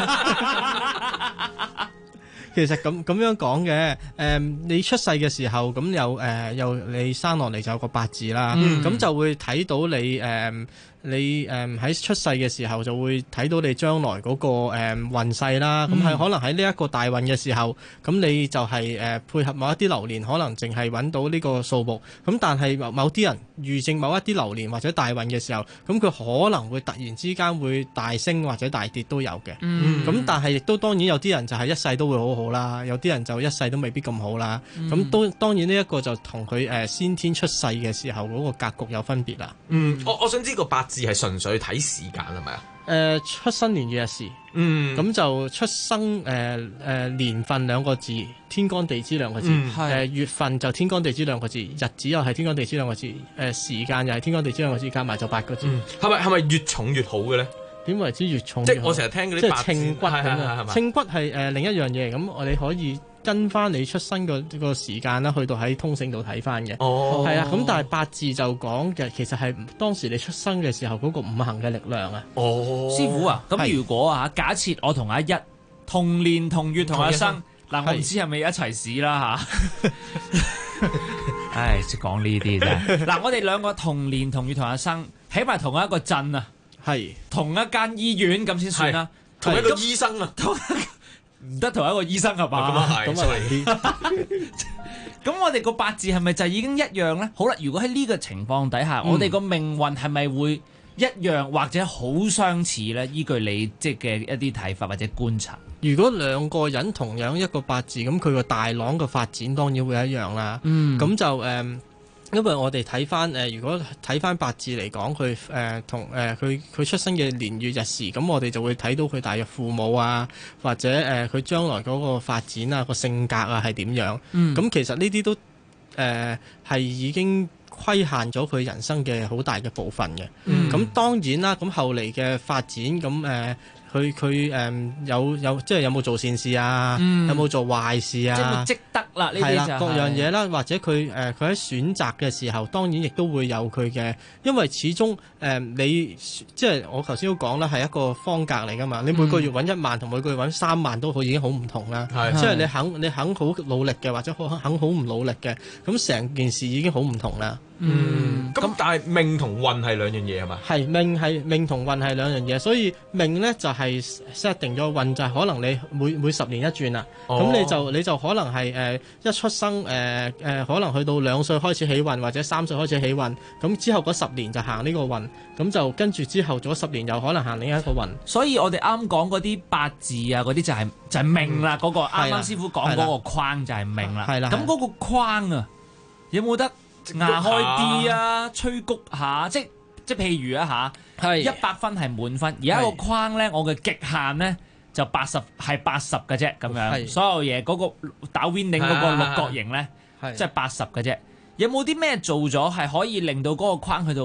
其實咁樣講嘅，你出世嘅時候咁有你生落嚟就有個八字啦，咁就會睇到你喺出世嘅時候就會睇到你將來嗰個運勢啦。咁係可能喺呢一個大運嘅時候，咁你就係配合某一啲流年，可能淨係揾到呢個數目。咁但係某啲人預正某一啲流年或者大運嘅時候，咁佢可能會突然之間會大升或者大跌都有嘅。咁但係亦都當然有啲人就係一世都會好好啦，有啲人就一世都未必咁好啦。咁當然呢一個就同佢先天出世嘅時候嗰個格局有分別啦。 我想知個八字係純粹睇時間係咪啊？ 出生年月日時，咁就出生年份2個字，天干地支2個字，月份就天干地支2個字，日子又係天干地支2個字，時間又係天干地支2個字，加埋就8個字。 係咪越重越好嘅咧？ 點為之越重？ 即係我成日聽嗰啲八字， 即係稱骨咁樣。稱骨係另一樣嘢，咁我哋可以跟翻你出生個時間啦，去到喺通勝度睇翻嘅。係啊，咁但係八字就講嘅，其實係當時你出生嘅時候嗰個五行嘅力量啊。 師傅啊，咁如果假設我同阿一同年同月同日生，嗱我唔知係咪一齊試啦嚇。唉，識講呢啲啫。嗱，我哋兩個同年同月同日生，起碼同一個鎮啊。 係同一間醫院咁先算啦， 同一個醫生啊， 唔得同一個醫生係嘛？ 咁啊嚟啲。 咁我哋個八字係咪就已經一樣咧？好啦，如果喺呢個情況底下，我哋個命運係咪會一樣或者好相似咧？依據你即嘅一啲睇法或者觀察， 如果兩個人同樣一個八字，咁佢個大朗嘅發展當然會一樣啦。咁就因為我哋睇翻如果睇翻八字嚟講，佢同佢出生嘅年月日時，咁我哋就會睇到佢大約父母啊，或者佢將來嗰個發展啊，個性格啊係點樣。咁其實呢啲都係已經規限咗佢人生嘅好大嘅部分嘅。咁當然啦，咁後嚟嘅發展咁佢有即係有冇做善事啊？有冇做壞事啊？ 即係冇積德啦，呢啲就係各樣嘢啦，或者佢喺選擇嘅時候，當然亦都會有佢嘅，因為始終你即係我頭先都講啦，係一個方格嚟㗎嘛。你每個月揾1萬同每個月揾3萬都好，已經好唔同啦。即係你肯好努力嘅，或者肯好唔努力嘅，咁成件事已經好唔同啦。 咁但係命同運係兩樣嘢係嘛？ 係命同運係兩樣嘢，所以命咧就係 set 定咗，運就係可能你每10年一轉啦。咁你就可能係一出生可能去到2歲開始起運，或者3歲開始起運，咁之後嗰10年就行呢個運，咁就跟住之後咗10年又可能行另一個運。 所以我哋啱講嗰啲八字啊，嗰啲就係命啦。嗰個啱啱師傅講嗰個框就係命啦。係啦。咁嗰個框啊，有冇得壓開啲啊，吹谷下，即譬如啊嚇，100分係滿分，而家個框咧，我嘅極限咧就80係80嘅啫，咁樣所有嘢嗰個打 winning 嗰個六角形咧，即係80嘅啫。有冇啲咩做咗係可以令到嗰個框去到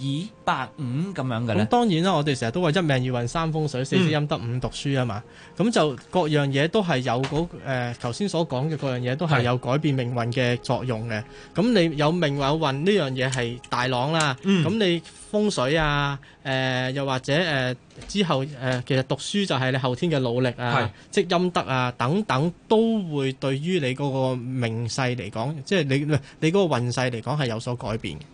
82、85咁樣嘅咧？ 咁當然啦，我哋成日都話一命二運三風水，4積陰德5讀書啊嘛。咁就各樣嘢都係有頭先所講嘅各樣嘢都係有改變命運嘅作用嘅。咁你有命有運呢樣嘢係大朗啦。咁你風水啊，又或者之後其實讀書就係你後天嘅努力啊，積陰德啊等等，都會對於你嗰個命勢嚟講，即係你嗰個運勢嚟講係有所改變。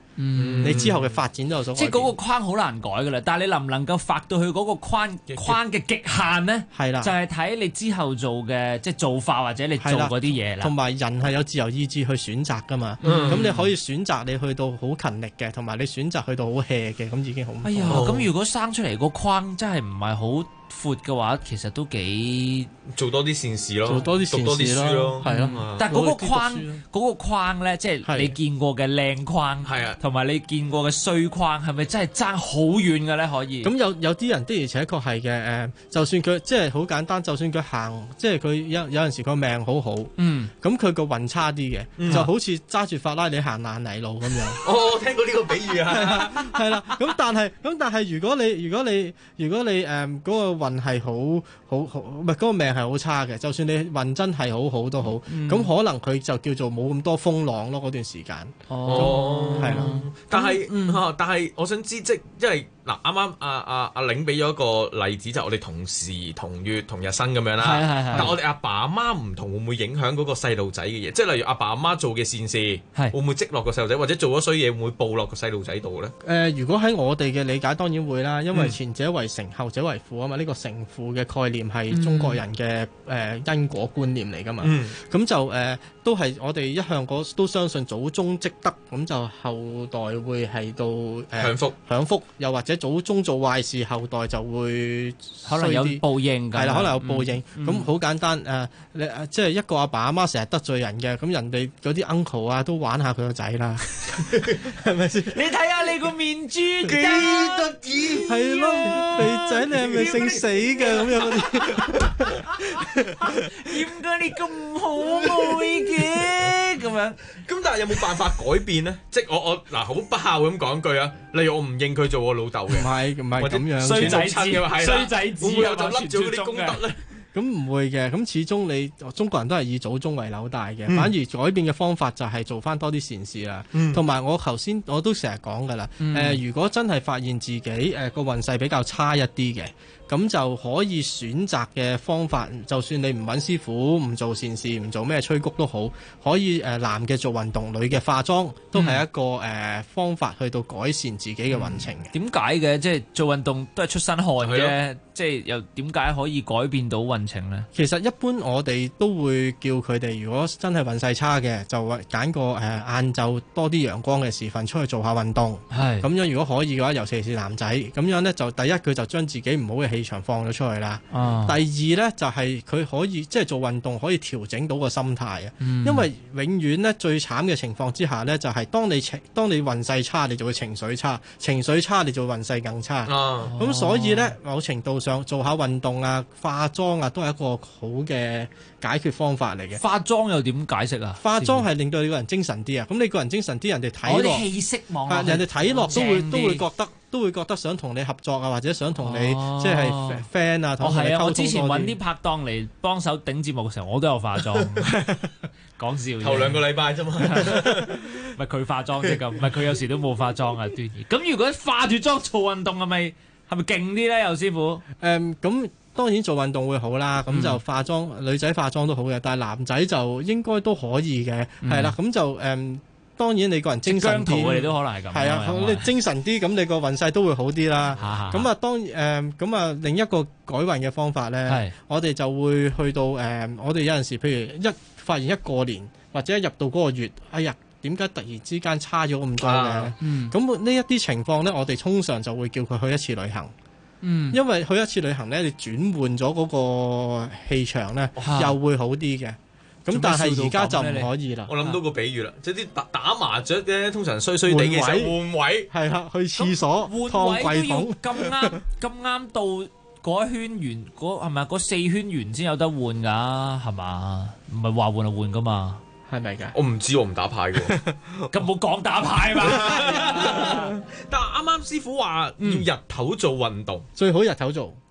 你之後嘅發展都有所改變。 即係嗰個框好難改噶啦，但係你能唔能夠發到去嗰個框嘅極限呢？ 係啦， 就係睇你之後做嘅即係做法或者你做嗰啲嘢啦。 同埋人係有自由意志去選擇噶嘛，咁你可以選擇你去到好勤力嘅，同埋你選擇去到好 hea 嘅，咁已經好。 哎呀，咁如果生出嚟個框真係唔係好闊嘅話，其實都幾做多啲善事咯， 做多啲善事咯，係咯。 但係嗰個框咧，即係你見過嘅靚框， 係啊， 同埋你見過嘅衰框，係咪真係爭好遠嘅咧？可以咁有啲人的而且確係嘅，就算佢即係好簡單，就算佢行，即係佢有陣時佢命好好，咁佢個運差啲嘅，就好似揸住法拉利行爛泥路咁樣。 哦，聽過呢個比喻啊， 係啦，咁但係如果你嗰個運係好唔係嗰個命係好差嘅，就算你運真係好好都好，咁可能佢就叫做冇咁多風浪咯嗰段時間。係啦。 但係我想知，即係嗱，啱啱阿玲俾咗一個例子，就係我哋同時同月同日生咁樣啦。 係。 但我哋阿爸阿媽唔同，會唔會影響嗰個細路仔嘅嘢？即係例如阿爸阿媽做嘅善事，會唔會積落個細路仔，或者做咗衰嘢會唔會報落個細路仔度咧？ 如果喺我哋嘅理解，當然會啦，因為前者為成，後者為父啊嘛。呢個成父嘅概念係中國人嘅因果觀念嚟噶嘛。咁就都係我哋一向都相信祖宗積德，咁就後代會係到享福，又或者祖宗做壞事，後代就會可能有報應。 係啦，可能有報應。咁好簡單即係一個阿爸阿媽成日得罪人嘅，咁人哋嗰啲 uncle 啊都玩下佢個仔啦，係咪先？ 你睇下你個面珠幾得意， 係咯，肥仔你係咪姓死嘅咁樣嗰啲？ 點解你咁可愛嘅咁樣？ 咁但係有冇辦法改變呢？即係我嗱好不孝咁講句啊，例如我唔認佢做我老豆嘅， 唔係咁樣， 衰仔子，衰仔子， 會唔會有就笠咗嗰啲功德咧？ 咁唔會嘅，咁始終你中國人都係以祖宗為紐帶嘅，反而改變嘅方法就係做翻多啲善事啦。同埋我頭先我都成日講噶啦，如果真係發現自己個運勢比較差一啲嘅，咁就可以選擇嘅方法，就算你唔揾師傅，唔做善事，唔做咩催谷都好，可以男嘅做運動，女嘅化妝，都係一個方法去到改善自己嘅運程嘅。 點解嘅？即係做運動都係出身汗嘅，即係又點解可以改變到運程呢？ 其實一般我哋都會叫佢哋，如果真係運勢差嘅，就揀個晏晝多啲陽光嘅時分出去做下運動。係咁樣，如果可以嘅話，尤其是男仔，咁樣呢，就第一佢就將自己唔好嘅氣場放咗出去啦。第二呢，就係佢可以即係做運動可以調整到個心態啊。因為永遠呢，最慘嘅情況之下呢，就係當你運勢差，你就會情緒差，情緒差你就會運勢更差。咁所以呢，某程度上做下運動啊、化妝啊，都係一個好嘅解決方法嚟嘅。 化妝又點解釋啊？ 化妝係令到你個人精神啲啊！咁你個人精神啲，人哋睇落氣色望， 人哋睇落都會覺得想同你合作啊，或者想同你即係 friend 啊，同你溝通多啲。 我之前揾啲拍檔嚟幫手頂節目嘅時候，我都有化妝。講笑。 頭2個禮拜啫嘛， 唔係佢化妝啫咁，唔係佢有時都冇化妝啊。端兒咁如果化住妝做運動係咪勁啲咧？尤師傅咁。當然做運動會好啦，咁就化妝，女仔化妝都好嘅，但係男仔就應該都可以嘅，係啦，咁就當然你個人精神啲， 你都可能係咁， 係啊，你精神啲，咁你個運勢都會好啲啦。咁啊，另一個改運嘅方法咧，我哋就會去到我哋有陣時，譬如發現一過年或者一入到嗰個月，哎呀，點解突然之間差咗咁多嘅？咁呢一啲情況咧，我哋通常就會叫佢去一次旅行。因為去一次旅行咧，你轉換咗嗰個氣場咧，又會好啲嘅。咁但係而家就唔可以啦。 我諗到個比喻啦，即係啲打麻雀嘅，通常衰衰地嘅時候換位， 係啦，去廁所換位都要咁啱到嗰一圈完，係咪嗰4圈完先有得換㗎？係嘛？唔係話換就換㗎嘛？ 係咪㗎？ 我唔知，我唔打牌嘅。 咁冇講打牌嘛？ 但係啱啱師傅話要日頭做運動， 最好日頭做。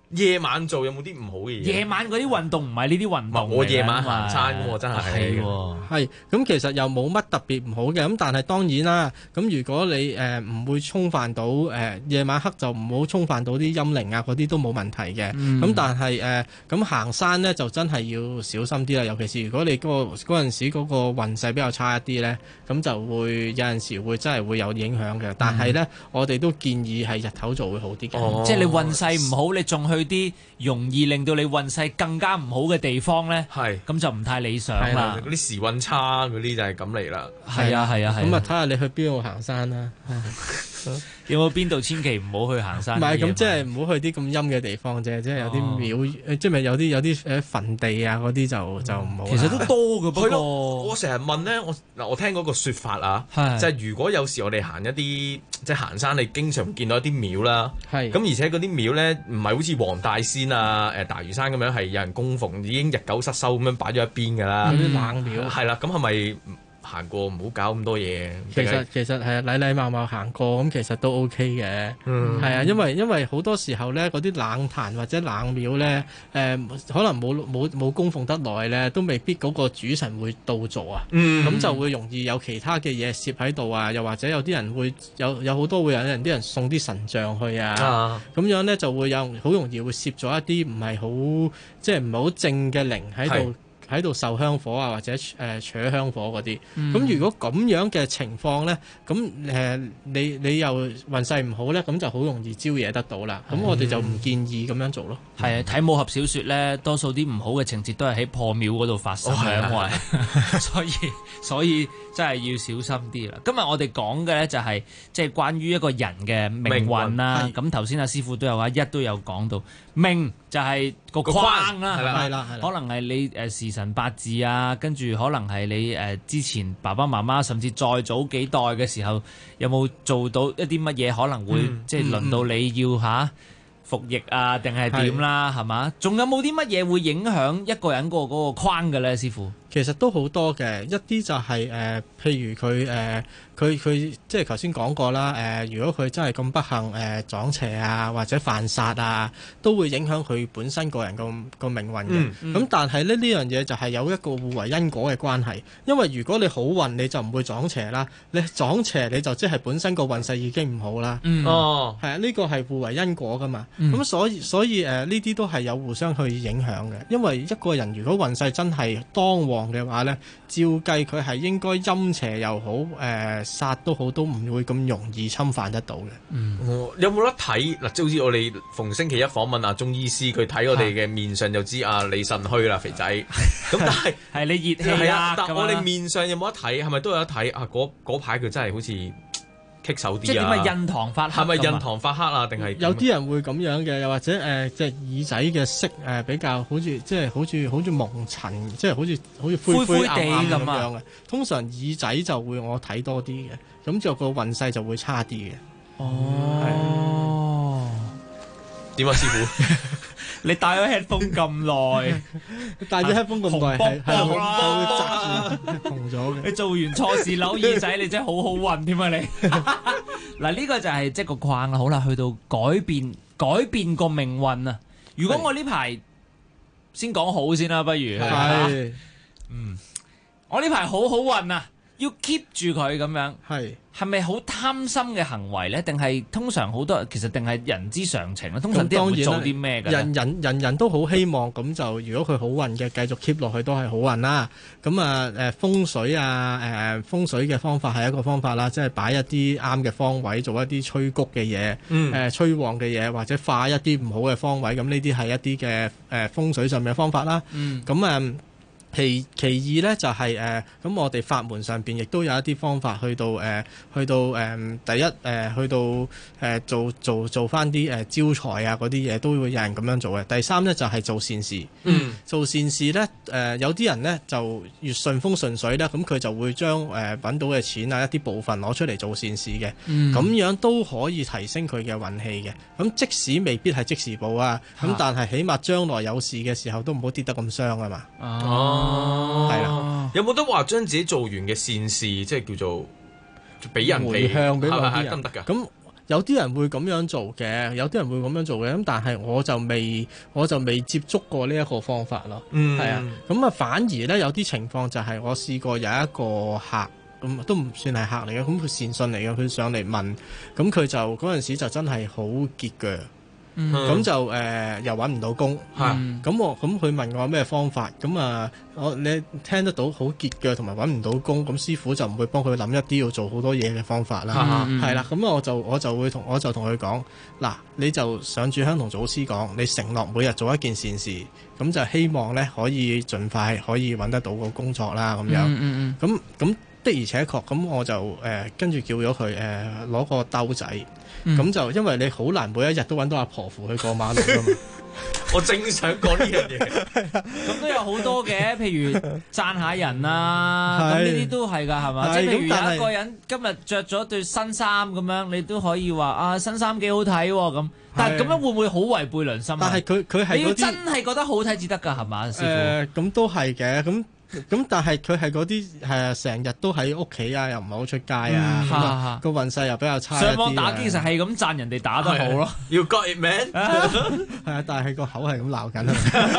夜晚做有冇啲唔好嘅嘢？ 夜晚嗰啲運動唔係呢啲運動嚟㗎嘛。 我夜晚行山咁，我真係係咁，其實又冇乜特別唔好嘅。咁但係當然啦，咁如果你唔會衝犯到夜晚黑就唔好衝犯到啲陰靈啊嗰啲都冇問題嘅。咁但係咁行山咧就真係要小心啲啦。尤其是如果你嗰陣時嗰個運勢比較差一啲咧，咁就會有陣時會真係會有影響嘅。但係咧，我哋都建議係日頭做會好啲嘅。 即係你運勢唔好，你仲去啲容易令到你運勢更加唔好嘅地方咧，咁就唔太理想啦。 嗰啲時運差嗰啲就係咁嚟啦。 係啊。 咁啊，睇下你去邊度行山啦。 有冇邊度千祈唔好去行山？ 唔係咁，即係唔好去啲咁陰嘅地方啫。即係有啲廟，即係咪有啲墳地啊嗰啲就唔好。 其實都多嘅，不過我成日問咧，我聽嗰個説法啊，就係如果有時我哋行一啲即係行山，你經常見到一啲廟啦，咁而且嗰啲廟咧唔係好似黃大仙啊、大嶼山咁樣係有人供奉，已經日久失修咁樣擺咗一邊㗎啦。 有啲冷廟係啦，咁係咪？行過唔好搞咁多嘢。 其實係啊，禮貌貌行過咁，其實都 OK 嘅。係啊，因為好多時候咧，嗰啲冷壇或者冷廟咧，可能冇供奉得耐咧，都未必嗰個主神會到座啊。咁就會容易有其他嘅嘢攝喺度啊，又或者有啲人會有好多會有啲人送啲神像去啊。咁樣咧就會好容易會攝咗一啲唔係好即係唔係好正嘅靈喺度受香火啊，或者取香火嗰啲。咁如果咁樣嘅情況咧，咁你又運勢唔好咧，咁就好容易招惹得到啦。咁我哋就唔建議咁樣做咯。 係啊，睇武俠小説咧，多數啲唔好嘅情節都係喺破廟嗰度發生嘅，所以真係要小心啲啦。今日我哋講嘅咧就係即係關於一個人嘅命運啦。咁頭先阿師傅都有都有講到命就係個框啦，係啦，可能係你時辰八字啊，跟住可能係你之前爸爸媽媽甚至再早幾代嘅時候有冇做到一啲乜嘢，可能會即係輪到你要服役啊，定係點啦，係嘛？仲有冇啲乜嘢會影響一個人嗰個框嘅咧，師傅？ 其實都好多嘅，一啲就係譬如佢即係頭先講過啦，如果佢真係咁不幸撞邪啊，或者犯殺啊，都會影響佢本身個人個命運嘅。咁但係咧呢樣嘢就係有一個互為因果嘅關係，因為如果你好運你就唔會撞邪啦，你撞邪你就即係本身個運勢已經唔好啦。係啊，呢個係互為因果噶嘛。咁所以呢啲都係有互相去影響嘅，因為一個人如果運勢真係當旺嘅話咧，照計佢係應該陰邪又好，殺都好，都唔會咁容易侵犯得到嘅。 有冇得睇嗱？即好似我哋逢星期一訪問中醫師，佢睇我哋嘅面上就知你腎虛啦，肥仔。咁但係係你熱氣啊。 但我哋面上有冇得睇？係咪都有得睇啊？嗰排佢真係好似棘手啲啊！ 即係點啊？印堂發黑， 係咪印堂發黑啊？定係有啲人會咁樣嘅，又或者隻耳仔嘅色比較好似蒙塵，即係好似灰地咁樣嘅。通常耳仔就會我睇多啲嘅，咁就個運勢就會差啲嘅。 點啊，師傅？ 你戴咗 headphone 咁耐， 戴咗 headphone 咁耐係會扎住紅咗嘅。 你做完錯事扭耳仔，你真係好好運添啊！你嗱呢個就係即係個框啦。好啦，去到改變個命運啊！如果我呢排先講好先啦，不如係我呢排好運啊，要 keep 住佢咁樣係咪好貪心嘅行為咧？定係通常好多人其實定係人之常情咧？通常啲人會做啲咩嘅？ 人都好希望咁就，如果佢好運嘅，繼續 keep 落去都係好運啦。咁風水風水嘅方法係一個方法啦，即係擺一啲啱嘅方位，做一啲催谷嘅嘢，催旺嘅嘢，或者化一啲唔好嘅方位。咁呢啲係一啲嘅風水上面嘅方法啦。咁其二咧就係咁我哋法門上邊亦都有一啲方法去到第一去到做翻啲招財啊嗰啲嘢都會有人咁樣做嘅。第三咧就係做善事。做善事咧有啲人咧就越順風順水咧，咁佢就會將揾到嘅錢啊一啲部分攞出嚟做善事嘅。咁樣都可以提升佢嘅運氣嘅。咁即使未必係即時報啊，咁但係起碼將來有事嘅時候都唔好跌得咁傷啊嘛。係啦， 有冇得話將自己做完嘅善事，即係叫做俾人哋回向俾某啲人得唔得㗎？ 咁有啲人會咁樣做嘅，咁但係我就未接觸過呢一個方法咯。係啊，咁啊反而咧有啲情況就係我試過有一個客。咁都唔算係客嚟嘅，咁佢善信嚟嘅，佢上嚟問，咁佢就嗰陣時就真係好拮腳，咁就又揾唔到工，咁佢問我咩方法，咁啊你聽得到好拮腳同埋揾唔到工，咁師傅就唔會幫佢諗一啲要做好多嘢嘅方法啦，係啦，咁我就同佢講，嗱，你就上炷香同祖師講，你承諾每日做一件善事，咁就希望咧可以盡快可以揾得到個工作啦，咁樣，咁。的而且確，咁我就跟住叫咗佢攞個兜仔，咁就因為你好難每一日都揾到阿婆扶佢過馬路㗎嘛。 我正想講呢樣嘢， 咁都有好多嘅，譬如讚下人啊，咁呢啲都係㗎，係嘛？即係譬如有一個人今日着咗對新衫咁樣，你都可以話啊新衫幾好睇喎咁。但係咁樣會唔會好違背良心啊？ 但係佢係你要真係覺得好睇至得㗎，係嘛，師傅？ 咁都係嘅，咁但係佢係嗰啲係成日都喺屋企啊，又唔係好出街啊，個運勢又比較差一啲。 上網打機其實係咁讚人哋打得好咯， 要 got it man。 係啊，但係個口係咁鬧緊。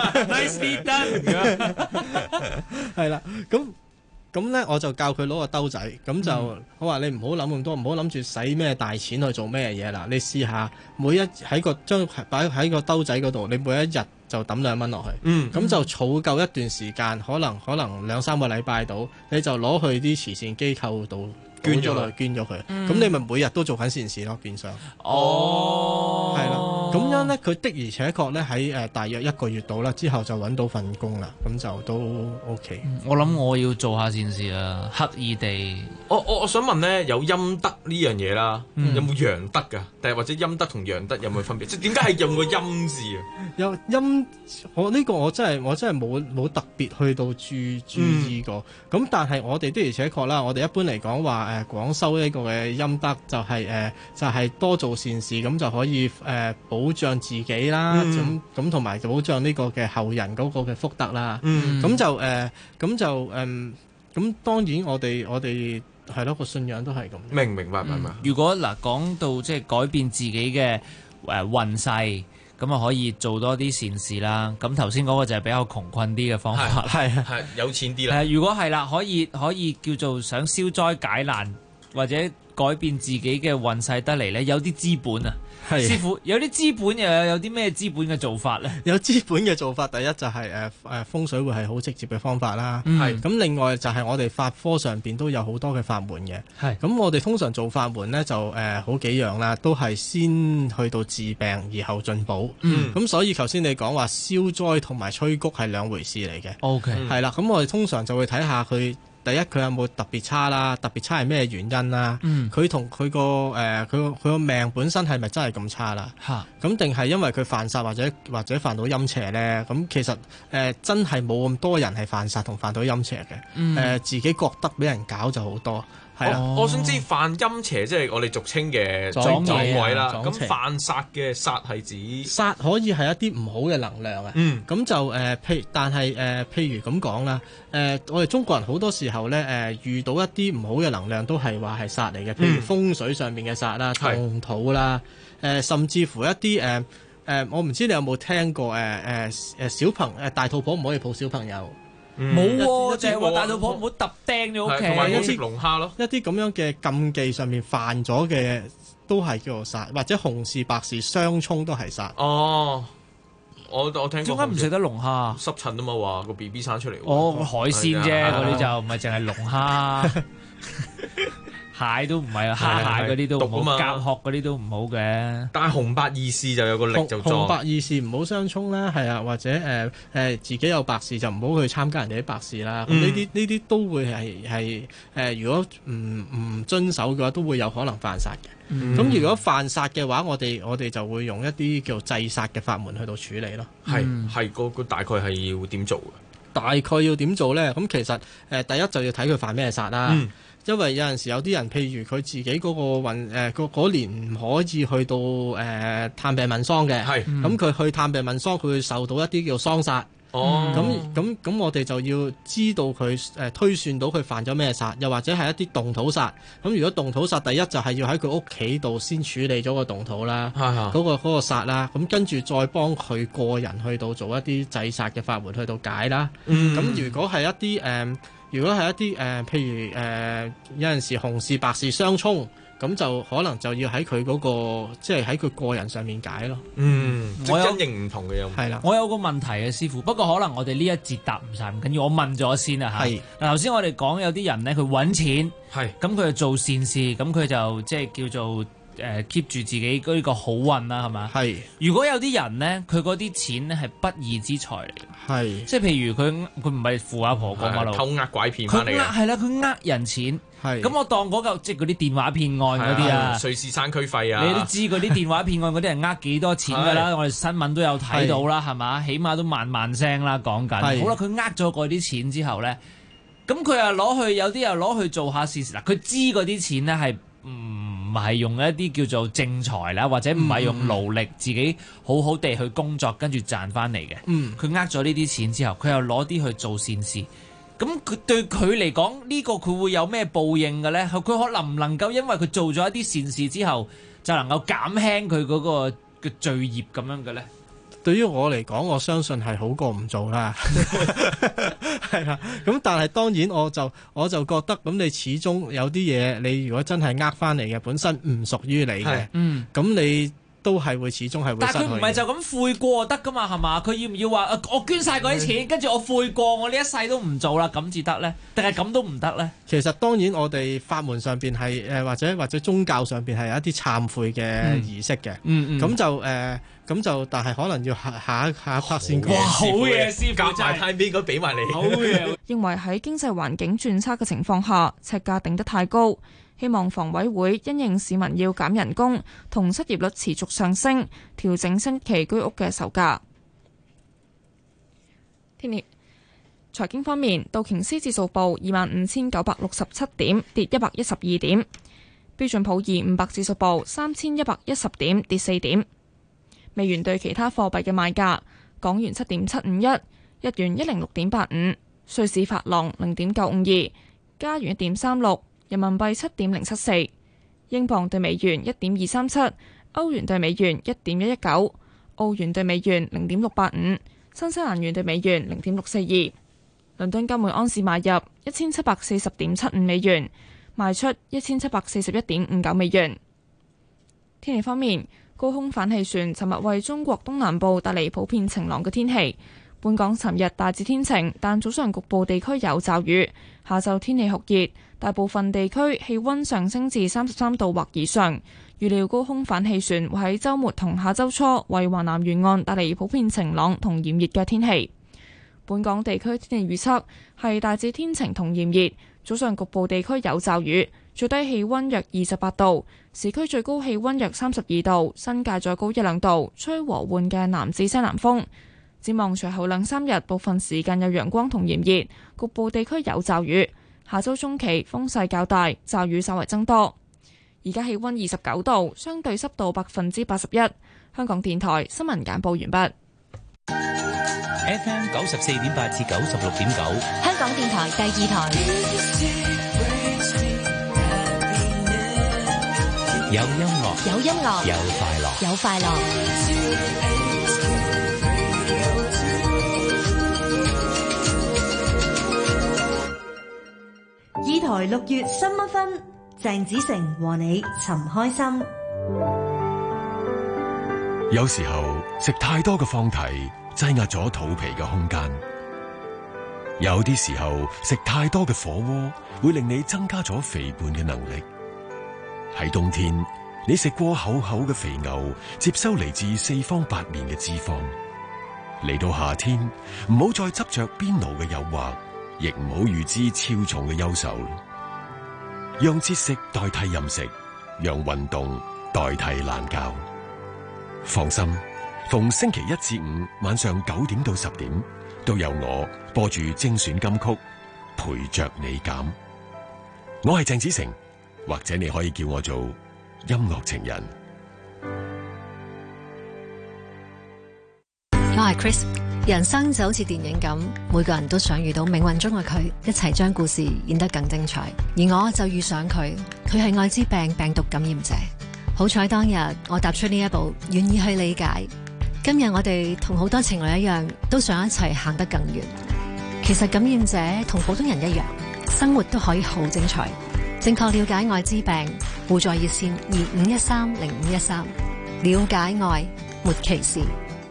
Nicely done。 係啦，咁咧我就教佢攞個兜仔，咁就我話你唔好諗咁多，唔好諗住使咩大錢去做咩嘢啦。你試下將擺喺個兜仔嗰度，你每一日就抌2蚊落去，咁就儲夠一段時間，可能2-3個禮拜到，你就攞去啲慈善機構度捐咗佢，咁你咪每日都做緊善事咯，變相。 哦， 係啦，咁樣咧，佢的而且確咧喺大約1個月到啦，之後就揾到份工啦，咁就都 OK。 我諗我要做下善事啦，刻意地。 我想問咧，有陰德呢樣嘢啦，有冇陽德㗎？定係或者陰德同陽德有冇分別？即係點解係用個陰字啊？ 有陰，我真係冇特別去到注意過。咁但係我哋的而且確啦，我哋一般嚟講話廣修呢個嘅陰德就係多做善事，咁就可以保障自己啦，咁同埋保障呢個嘅後人嗰個嘅福德啦。咁當然我哋係咯，個信仰都係咁。 明白。 如果嗱講到即係改變自己嘅運勢，咁啊可以做多啲善事啦。咁頭先嗰個就係比較窮困啲嘅方法， 係有錢啲啦。 如果係啦，可以叫做想消災解難或者改變自己嘅運勢得嚟咧，有啲資本啊。師傅，有啲資本又有啲咩資本嘅做法咧？ 有資本嘅做法，第一就係風水會係好直接嘅方法啦。咁另外就係我哋法科上邊都有好多嘅法門嘅。咁我哋通常做法門咧就好幾樣啦，都係先去到治病而後進補。咁所以頭先你講話消災同埋催谷係兩回事嚟嘅。 OK， 係啦，咁我哋通常就會睇下佢。第一，佢有冇特別差啦？特別差係咩原因啦？佢同佢個命本身係咪真係咁差啦？咁定係因為佢犯煞或者犯到陰邪咧？咁其實真係冇咁多人係犯煞同犯到陰邪嘅。自己覺得俾人搞就好多。 我想知犯陰邪即係我哋俗稱嘅撞鬼啦。咁犯煞嘅煞係指煞可以係一啲唔好嘅能量啊。咁就譬如咁講啦。我哋中國人好多時候咧遇到一啲唔好嘅能量都係話係煞嚟嘅，譬如風水上面嘅煞啦、動土啦，甚至乎一啲我唔知你有冇聽過大肚婆唔可以抱小朋友。 冇喎，就係話大肚婆唔好揼釘咗屋企， 同埋好似龍蝦咯， 一啲咁樣嘅禁忌上面犯咗嘅都係叫做煞，或者紅事白事相沖都係煞。 哦，我聽過。點解唔食得龍蝦？ 濕疹啊嘛，話個 BB 生出嚟。 海鮮啫，嗰啲就唔係淨係龍蝦。蟹都唔係啊，蝦蟹嗰啲都唔好，甲殼嗰啲都唔好嘅。 但係紅白二事就有個力就撞。 紅白二事唔好相沖啦，係啊，或者自己有白事就唔好去參加人哋啲白事啦。咁呢啲都會係如果唔遵守嘅話，都會有可能犯煞嘅。咁如果犯煞嘅話，我哋就會用一啲叫制煞嘅法門去到處理咯。 係個大概係要點做嘅？ 大概要點做咧？咁其實第一就要睇佢犯咩煞啦。因為有陣時有啲人，譬如佢自己嗰個運嗰年唔可以去到探病問喪嘅，咁佢去探病問喪，佢會受到一啲叫喪煞。 咁我哋就要知道佢推算到佢犯咗咩殺，又或者係一啲動土殺。咁如果動土殺，第一就係要喺佢屋企度先處理咗個動土啦，嗰個殺啦，咁跟住再幫佢個人去到做一啲祭殺嘅法門去到解啦。咁如果係一啲譬如有陣時紅事白事相衝，咁就可能就要喺佢嗰個即係喺佢個人上面解咯。 即係因應唔同嘅係啦。 我有個問題嘅師傅，不過可能我哋呢一節答唔晒，唔緊要，我問咗先啊嚇。嗱頭先我哋講有啲人咧，佢揾錢，咁佢就做善事，咁佢就即係叫做keep 住自己嗰個好運啦，係嘛？ 係。 如果有啲人咧，佢嗰啲錢咧係不義之財嚟嘅， 係。即係譬如佢唔係扶阿婆過馬路， 偷呃拐騙翻嚟嘅， 係啦，佢呃人錢。咁我當嗰嚿即係嗰啲電話騙案嗰啲啊， 瑞士山區費啊， 你都知嗰啲電話騙案嗰啲人呃幾多錢㗎啦？我哋新聞都有睇到啦，係嘛？起碼都萬聲啦，講緊。好啦，佢呃咗嗰啲錢之後咧，咁佢又攞去，有啲又攞去做下事。嗱，佢知嗰啲錢咧係唔係用一啲叫做正財啦，或者唔係用勞力自己好好地去工作跟住賺翻嚟嘅。佢呃咗呢啲錢之後，佢又攞啲去做善事。咁佢對佢嚟講呢個佢會有咩報應嘅咧？佢可能唔能夠因為佢做咗一啲善事之後，就能夠減輕佢嗰個嘅罪業咁樣嘅咧？ 對於我嚟講，我相信係好過唔做啦。係啦，咁但係當然我就覺得咁，你始終有啲嘢，你如果真係呃翻嚟嘅，本身唔屬於你嘅，咁你都係會始終係會。但係佢唔係就咁悔過得噶嘛，係嘛？佢要唔要話我捐晒嗰啲錢，跟住我悔過，我呢一世都唔做啦，咁至得咧？定係咁都唔得咧？ 其實當然我哋法門上邊係或者宗教上邊係有一啲懺悔嘅儀式嘅，咁就但係可能要下一 part 先講。 哇，好嘢，師傅夾埋太邊嗰俾埋你。 好嘢。 認為喺經濟環境轉差嘅情況下，呎價定得太高，希望房委會因應市民要減人工同失業率持續上升，調整新期居屋嘅售價。天氣財經方面，道瓊斯指數報25,967點，跌112點；標準普爾500指數報3,110點，跌4點。美元對其他貨幣嘅賣價：港元7.751，日元106.85，瑞士法郎0.952，加元1.36，人民幣7.074，英鎊對美元1.237，歐元對美元1.119，澳元對美元0.685，新西蘭元對美元0.642。倫敦金每安士買入1740.75美元，賣出1741.59美元。天氣方面，高空反氣旋尋日為中國東南部帶嚟普遍晴朗嘅天氣。本港尋日大致天晴，但早上局部地區有驟雨。下晝天氣酷熱，大部分地區氣溫上升至33度或以上。預料高空反氣旋會喺週末同下週初為華南沿岸帶嚟普遍晴朗同炎熱嘅天氣。本港地區天氣預測係大致天晴同炎熱，早上局部地區有驟雨，最低氣溫約28度，市區最高氣溫約32度，新界再高1-2度，吹和緩嘅南至西南風。展望隨後2-3日，部分時間有陽光同炎熱，局部地區有驟雨。下周中期風勢較大，驟雨稍為增多。而家氣溫29度，相對濕度81%。香港電台新聞簡報完畢。 FM 94.8至96.9， 香港電台第2台。 有音樂， 有音樂， 有快樂， 有快樂。 二台6月新一分，鄭子誠和你尋開心。 有時候食太多嘅放題擠壓咗肚皮嘅空間，有啲時候食太多嘅火鍋會令你增加咗肥胖嘅能力。喺冬天，你食過厚厚嘅肥牛，接收嚟自四方八面嘅脂肪。嚟到夏天，唔好再執着邊爐嘅誘惑，亦唔好預知超重嘅憂愁。讓節食代替飲食，讓運動代替懶覺。放心，逢星期一至五晚上9點到10點，都有我播住精選金曲，陪着你減。我係鄭子誠，或者你可以叫我做音樂情人。 我係 Chris。 人生就好似電影咁，每個人都想遇到命運中嘅佢，一齊將故事演得更精彩。而我就遇上佢，佢係艾滋病病毒感染者。好彩當日我踏出呢一步，願意去理解。今日我哋同好多情侶一樣，都想一齊行得更遠。其實感染者同普通人一樣，生活都可以好精彩。正確了解艾滋病，互助熱線25130513，了解愛，沒歧視。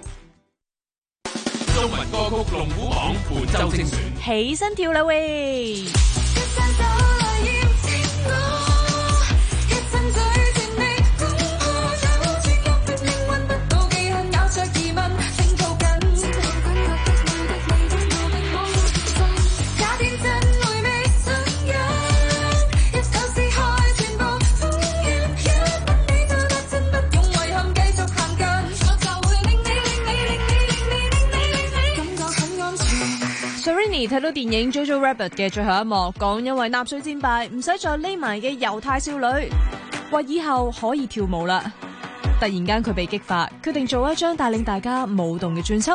中文歌曲龍虎榜本周精選， 起身跳啦喂！Serrini 睇到電影《Jojo Rabbit》嘅最後一幕，講因為納粹戰敗，唔使再匿埋嘅猶太少女，話以後可以跳舞啦。突然間佢被激發，決定做一張帶領大家舞動嘅專輯。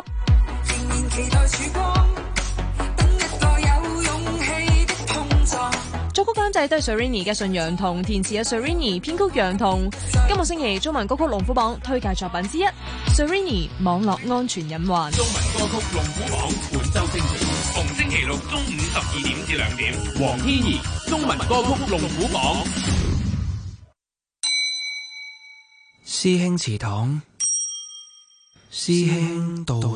作曲監製都係 Serrini 嘅信楊童，填詞嘅 Serrini， 編曲楊童。今個星期中文歌曲龍虎榜推介作品之一 Serrini 網絡安全隱患。 中文歌曲龍虎榜本周精選，逢星期六中午12點至2點，黃天怡中文歌曲龍虎榜。 師兄祠堂，師兄到。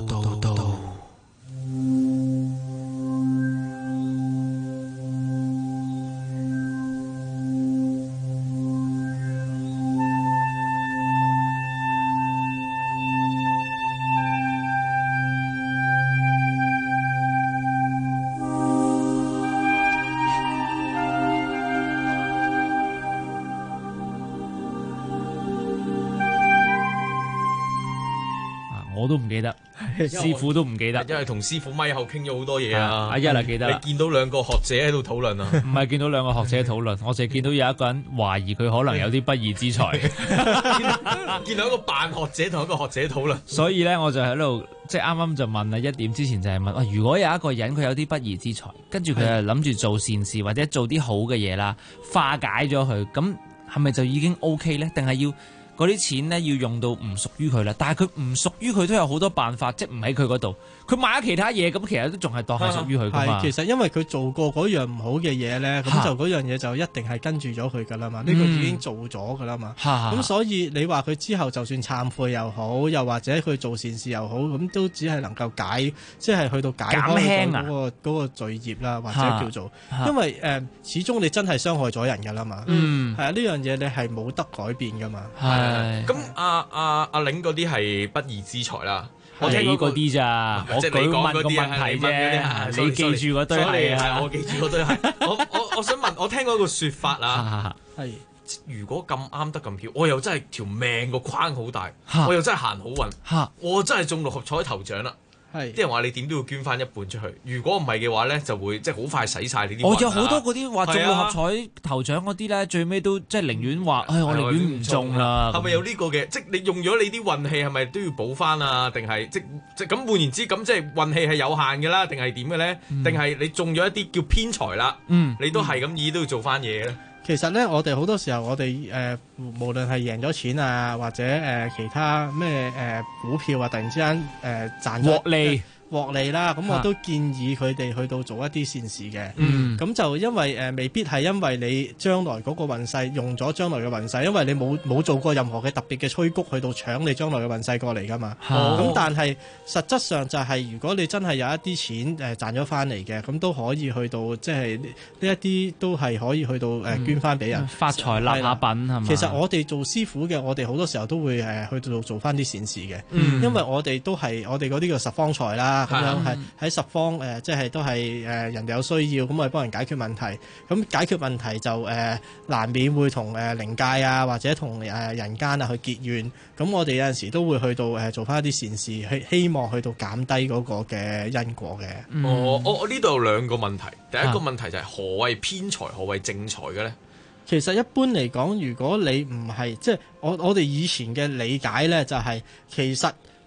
我都唔記得，師傅都唔記得， 因為同師傅咪後傾咗好多嘢啊！ 阿一啊記得啦， 你見到兩個學者喺度討論啊？ 唔係見到兩個學者討論，我淨係見到有一個人懷疑佢可能有啲不義之財， 見到一個扮學者同一個學者討論。 所以咧，我就喺度即係啱啱就問啊一點之前就係問，如果有一個人佢有啲不義之財，跟住佢係諗住做善事或者做啲好嘅嘢啦，化解咗佢，咁係咪就已經 OK 咧？定係要？嗰啲錢咧要用到唔屬於佢啦，但係佢唔屬於佢都有好多辦法，即係唔喺佢嗰度，佢買咗其他嘢，咁其實都仲係當係屬於佢噶嘛。 其實因為佢做過嗰樣唔好嘅嘢咧，咁就嗰樣嘢就一定係跟住咗佢噶啦嘛。呢個已經做咗噶啦嘛。咁所以你話佢之後就算懺悔又好，又或者佢做善事又好，咁都只係能夠即係去到解開嗰個罪業啦，或者叫做，因為始終你真係傷害咗人噶啦嘛。係啊，呢樣嘢你係冇得改變噶嘛。 咁阿玲嗰啲係不義之財啦， 我聽嗰啲咋，我舉問個問題啫，你記住嗰堆係， 我記住嗰堆係。我想問，我聽過一個説法啊，係如果咁啱得咁巧，我又真係條命個框好大，我又真係行好運，我真係中六合彩頭獎啦。啲人話你點都要捐翻一半出去，如果唔係嘅話咧，就會即係好快使晒你啲。我有好多嗰啲話中六合彩頭獎嗰啲咧，最尾都即係寧願話，我寧願唔中啦。 係咪有呢個嘅？即係你用咗你啲運氣，係咪都要補翻啊？定係即咁換言之，咁即係運氣係有限嘅啦？定係點嘅咧？定係你中咗一啲叫偏財啦？你都係咁意都要做翻嘢咧？ 其實咧，我哋好多時候，我哋無論係贏咗錢啊，或者其他咩股票啊，突然之間賺咗獲利啦，咁我都建議佢哋去到做一啲善事嘅。咁就因為未必係因為你將來嗰個運勢用咗將來嘅運勢，因為你冇做過任何嘅特別嘅催谷去到搶你將來嘅運勢過嚟㗎嘛。咁但係實質上就係如果你真係有一啲錢賺咗翻嚟嘅，咁都可以去到即係呢一啲都係可以去到捐翻俾人發財立下品係嘛？ 其實我哋做師傅嘅，我哋好多時候都會去到做翻啲善事嘅，因為我哋都係我哋嗰啲叫十方財啦。咁樣係喺十方即係都係人哋有需要，咁我哋幫人解決問題。咁解決問題就難免會同靈界啊，或者同人間啊去結怨。咁我哋有陣時都會去到做翻一啲善事，希望去到減低嗰個嘅因果嘅。 我呢度有兩個問題。第一個問題就係何謂偏財，何謂正財嘅咧？ 其實一般嚟講，如果你唔係即係我哋以前嘅理解咧，就係其實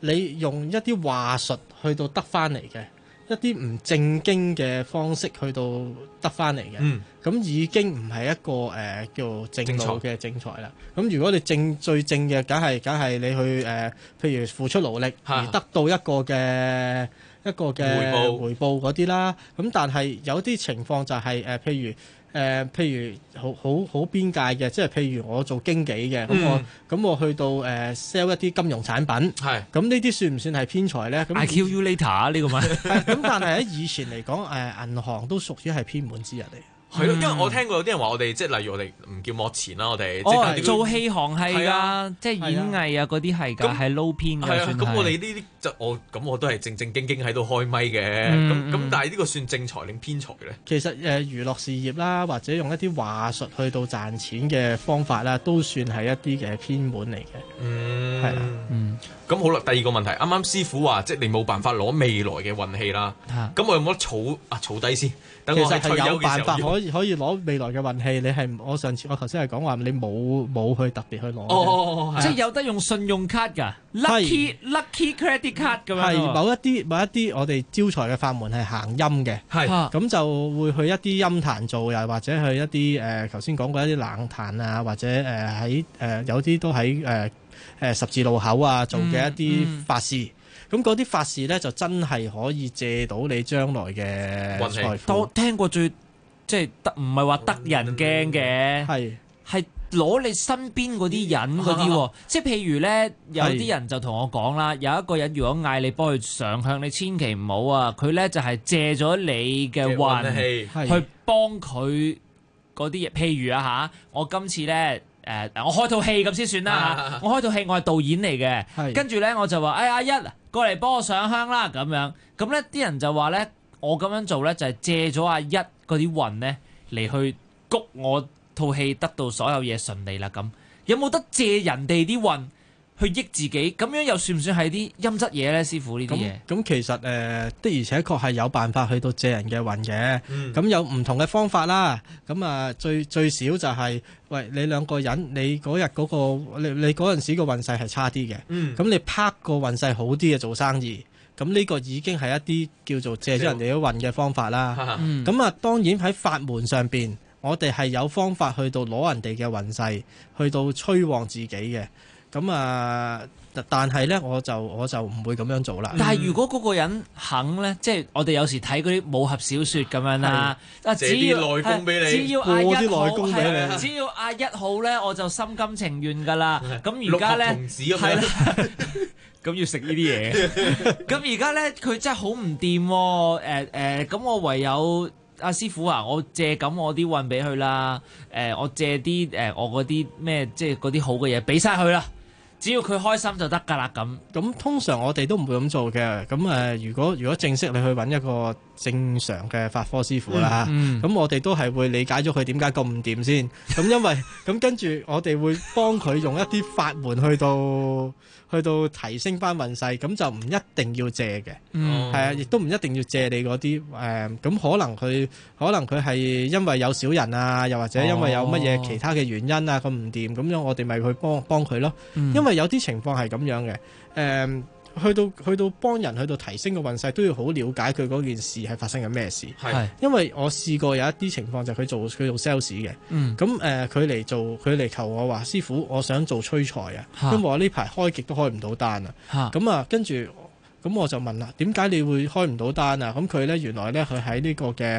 你用一啲話術去到得翻嚟嘅，一啲唔正經嘅方式去到得翻嚟嘅，咁已經唔係一個叫正路嘅正財啦。咁如果你最正嘅，梗係你去譬如付出勞力而得到一個嘅回報嗰啲啦。咁但係有啲情況就係譬如好邊界嘅，即係譬如我做經紀嘅，咁我去到sell 一啲金融產品，咁呢啲算唔算係偏財咧？咁 I kill you later 呢個咪？ 咁但係喺以前嚟講，銀行都屬於係偏門之一嚟。 係咯，因為我聽過有啲人話我哋即係例如我哋唔叫幕前啦，我哋做戲行係㗎，即係演藝啊嗰啲係㗎，係撈偏嘅算係。 咁我哋呢啲就我都係正正經經喺度開咪嘅，咁但係呢個算正財定偏財咧？ 其實娛樂事業啦，或者用一啲話術去到賺錢嘅方法啦，都算係一啲嘅偏門嚟嘅。係啦， 咁好啦，第二個問題，啱啱師傅話即係你冇辦法攞未來嘅運氣啦，咁我有冇得儲低先？等我其實係有辦法可以攞未來嘅運氣，你係我頭先係講話你冇去特別去攞， 即係有得用信用卡㗎 ，lucky credit card 咁樣。 係某一啲我哋招財嘅法門係行陰嘅，咁就會去一啲陰壇做，又或者去一啲頭先講過一啲冷壇啊，或者喺有啲都喺十字路口啊做嘅一啲法事。咁嗰啲法事咧就真係可以借到你將來嘅財富。 都聽過即係唔係話得人驚嘅，係攞你身邊嗰啲人嗰啲喎。即係譬如咧，有啲人就同我講啦，有一個人如果嗌你幫佢上香，你千祈唔好啊！佢咧就係借咗你嘅運去幫佢嗰啲嘢。譬如我今次咧。我開套戲咁先算啦我開套戲我係導演嚟嘅，跟住咧我就話阿一過嚟幫我上香啦咁樣，咁咧啲人就話咧我咁樣做咧就係借咗阿一嗰啲運咧嚟去谷我套戲得到所有嘢順利啦咁，有冇得借人哋啲運去益自己？咁樣又算唔算係啲陰質嘢咧？師傅呢啲嘢咁其實的而且確係有辦法去到借人嘅運嘅，咁有唔同嘅方法啦。咁最少就係喂你兩個人，你嗰日嗰個你嗰陣時個運勢係差啲嘅，咁你拍個運勢好啲嘅做生意，咁呢個已經係一啲叫做借咗人哋啲運嘅方法啦。咁當然喺法門上邊，我哋係有方法去到攞人哋嘅運勢，去到催旺自己嘅。但係咧，我就唔會咁樣做啦。 但係如果嗰個人肯咧，即係我哋有時睇嗰啲武俠小説咁樣啦， 借啲內功俾你， 只要阿一好，只要阿一好咧，我就心甘情願㗎啦。咁而家咧，係啦，咁要食呢啲嘢。咁而家咧，佢真係好唔掂喎。咁我唯有阿師傅啊，我借咁我啲運俾佢啦。我借啲我嗰啲咩，即係嗰啲好嘅嘢俾晒佢啦。只要佢開心就得㗎啦，咁通常我哋都唔會咁做嘅。咁如果正式你去揾一個正常嘅法科師傅啦，咁我哋都係會理解咗佢點解咁唔掂先。咁因為咁跟住我哋會幫佢用一啲法門去到提升翻運勢，咁就唔一定要借嘅，係啊，亦都唔一定要借你嗰啲咁可能佢係因為有小人啊，又或者因為有乜嘢其他嘅原因啊，咁唔掂，咁樣我哋咪去幫佢咯。因為有啲情況係咁樣嘅，去到幫人去到提升個運勢，都要好了解佢嗰件事係發生緊咩事。係，因為我試過有一啲情況就係佢做 sales 嘅，咁佢嚟求我話師傅，我想做催財啊，因為我呢排開極都開唔到單啊。咁跟住咁我就問啦，點解你會開唔到單啊？咁佢咧原來咧佢喺呢個嘅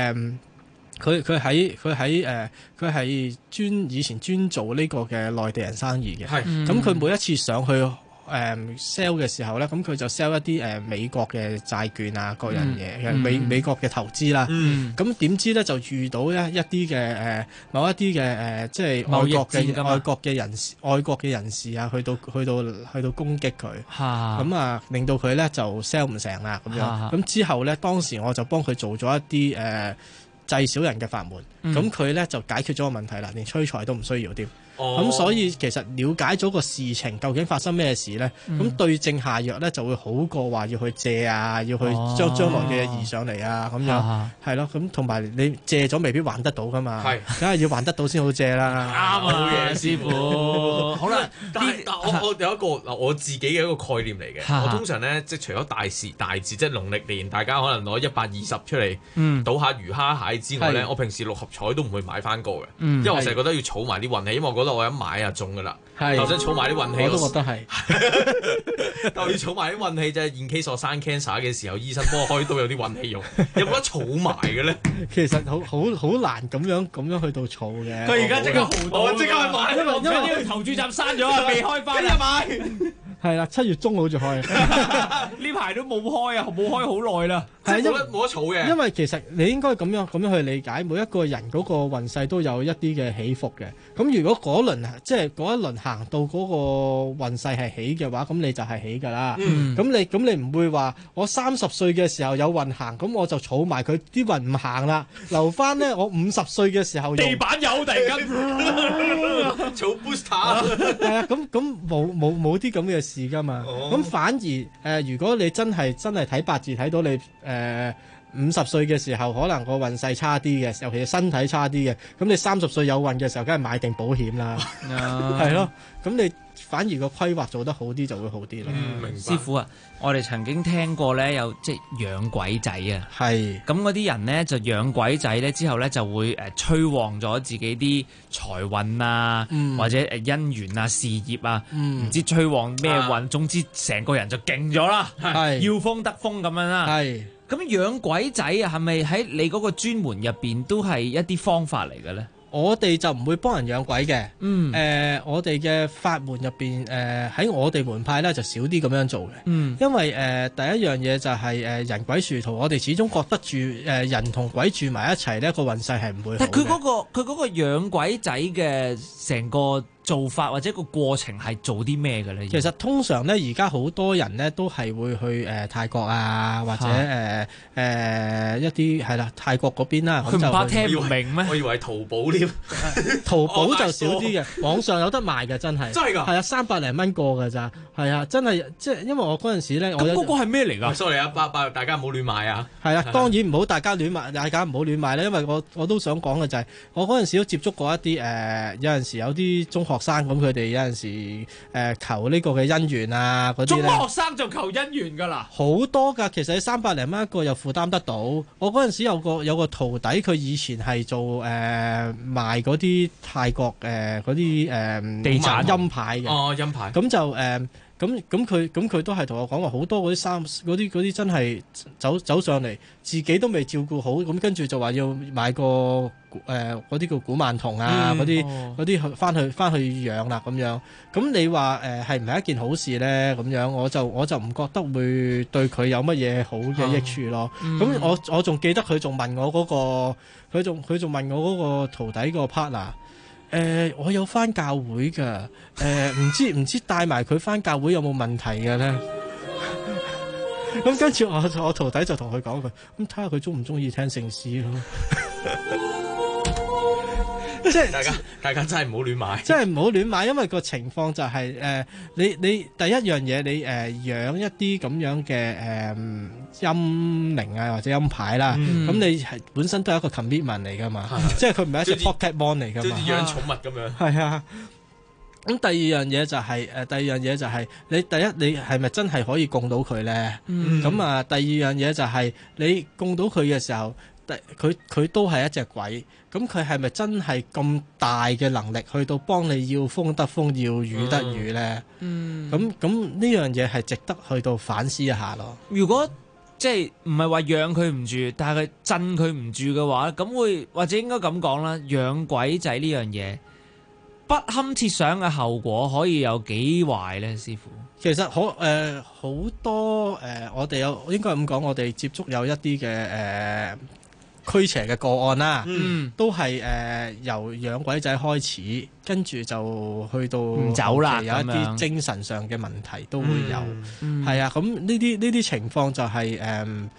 佢係以前專做呢個嘅內地人生意嘅，咁佢每一次上去sell 嘅時候咧，咁佢就 sell 一啲美國嘅債券啊，各樣嘢美國嘅投資啦。咁點知咧就遇到一啲嘅某一啲嘅即係外國嘅人士啊，去到攻擊佢，咁令到佢咧就 sell 唔成啦咁樣。咁之後咧，當時我就幫佢做咗一啲制小人嘅法門，咁佢咧就解決咗個問題啦，連催財都唔需要添。 咁所以其實了解咗個事情究竟發生咩事咧，咁對症下藥咧就會好過話要去借啊，要去將將來嘅嘢移上嚟啊，咁樣係咯。咁同埋你借咗未必還得到噶嘛，梗係要還得到先好借啦。 啱啊， 嘅師傅。好啦， 但我有一個我自己嘅一個概念嚟嘅。我通常咧，即係除咗大字，即係農曆年，大家可能攞120出嚟賭下魚蝦蟹之外咧，我平時6合彩都唔會買翻個嘅，因為我成日覺得要儲埋啲運氣，因為我覺得我一買就中噶啦。頭先儲埋啲運氣， 我都覺得係。 但係要儲埋啲運氣啫，in case我生 cancer 嘅時候，醫生幫我開刀有啲運氣用，有冇得儲埋嘅咧？ 其實好難咁樣去到儲嘅。 佢而家即刻豪賭， 我即刻去買， 因為呢個投注站閂咗啊，未開翻啊！ 買係啦，7月中好似開， 呢排都冇開啊，冇開好耐啦。 係冇得儲嘅。 因為其實你應該咁樣去理解，每一個人嗰個運勢都有一啲嘅起伏嘅。咁如果嗰一輪行到嗰個運勢係起嘅話，咁你就係起㗎啦。咁你唔會話我30歲嘅時候有運行，咁我就儲埋佢啲運唔行啦，留翻呢我50歲嘅時候地板有突然間儲 booster。 係啊，咁冇啲咁嘅事㗎嘛。咁反而如果你真係睇八字睇到你50歲嘅時候，可能個運勢差啲嘅，尤其是身體差啲嘅，咁你30歲有運嘅時候，梗係買定保險啦，係咯。咁你反而個規劃做得好啲就會好啲咯。 明白。 師傅啊，我哋曾經聽過咧，有即係養鬼仔啊。係。咁嗰啲人咧就養鬼仔咧之後咧就會催旺咗自己啲財運啊，或者姻緣啊、事業啊，唔知催旺咩運，總之成個人就勁咗啦，要風得風咁樣啦。係。咁養鬼仔啊，係咪喺你嗰個專門入邊都係一啲方法嚟嘅咧？ 我哋就唔會幫人養鬼嘅。我哋嘅法門入邊，喺我哋門派咧就少啲咁樣做嘅。因為第一樣嘢就係人鬼殊途，我哋始終覺得住人同鬼住埋一齊呢個運勢係唔會好嘅。 但佢嗰個養鬼仔嘅成個做法或者個過程係做啲咩嘅咧？ 其實通常咧，而家好多人咧都係會去泰國啊，或者一啲係啦，泰國嗰邊啦。 佢唔怕聽唔明咩？ 我以為淘寶添， 淘寶就少啲嘅，網上有得賣嘅，真係。 真係㗎？ 係啊，300零蚊個㗎咋？係啊，真係即係因為我嗰陣時咧， 咁嗰個係咩嚟㗎 ？sorry 啊，大家唔好亂買啊！ 係啊，當然唔好大家唔好亂買啦，因為我都想講嘅就係，我嗰陣時都接觸過一啲有陣時有啲中學生咁，佢哋有陣時求呢個嘅姻緣啊嗰啲咧。 中學生就求姻緣㗎啦， 好多㗎。其實你300零蚊一個又負擔得到。我嗰陣時有個徒弟，佢以前係做賣嗰啲泰國嗰啲地產陰牌嘅。 哦，陰牌。 咁就咁佢都係同我講話，好多嗰啲真係走上嚟，自己都未照顧好，咁跟住就話要買個嗰啲叫古曼童啊，嗰啲翻去養啦咁樣。咁你話係唔係一件好事咧？咁樣我就唔覺得會對佢有乜嘢好嘅益處咯。咁我仲記得佢仲問我嗰個，佢仲問我嗰個徒弟個 partner。我有返教會㗎，唔知帶埋佢返教會有冇問題嘅咧？咁跟住我徒弟就同佢講佢，咁睇下佢鍾唔鍾意聽聖詩咯。即係大家真係唔好亂買， 真係唔好亂買，因為個情況就係你第一樣嘢，你養一啲咁樣嘅陰靈啊或者陰牌啦，咁你係本身都係一個 commitment 嚟噶嘛，即係佢唔係一隻 Pokemon 嚟噶嘛， 好似養寵物咁樣。 係啊。咁第二樣嘢就係你第一你係咪真係可以供到佢咧？咁啊第二樣嘢就係你供到佢嘅時候，佢都係一隻鬼，咁佢係咪真係咁大嘅能力去到幫你要風得風要雨得雨咧？咁呢樣嘢係值得去到反思一下咯。 如果即係唔係話養佢唔住，但係佢鎮佢唔住嘅話，咁會或者應該咁講啦，養鬼仔呢樣嘢不堪設想嘅後果可以有幾壞咧？師傅， 其實好多我哋應該咁講，我哋接觸有一啲嘅驅邪嘅個案啦，都係由養鬼仔開始，跟住就去到唔走啦， 有一啲精神上嘅問題都會有，係啊，咁呢啲情況就係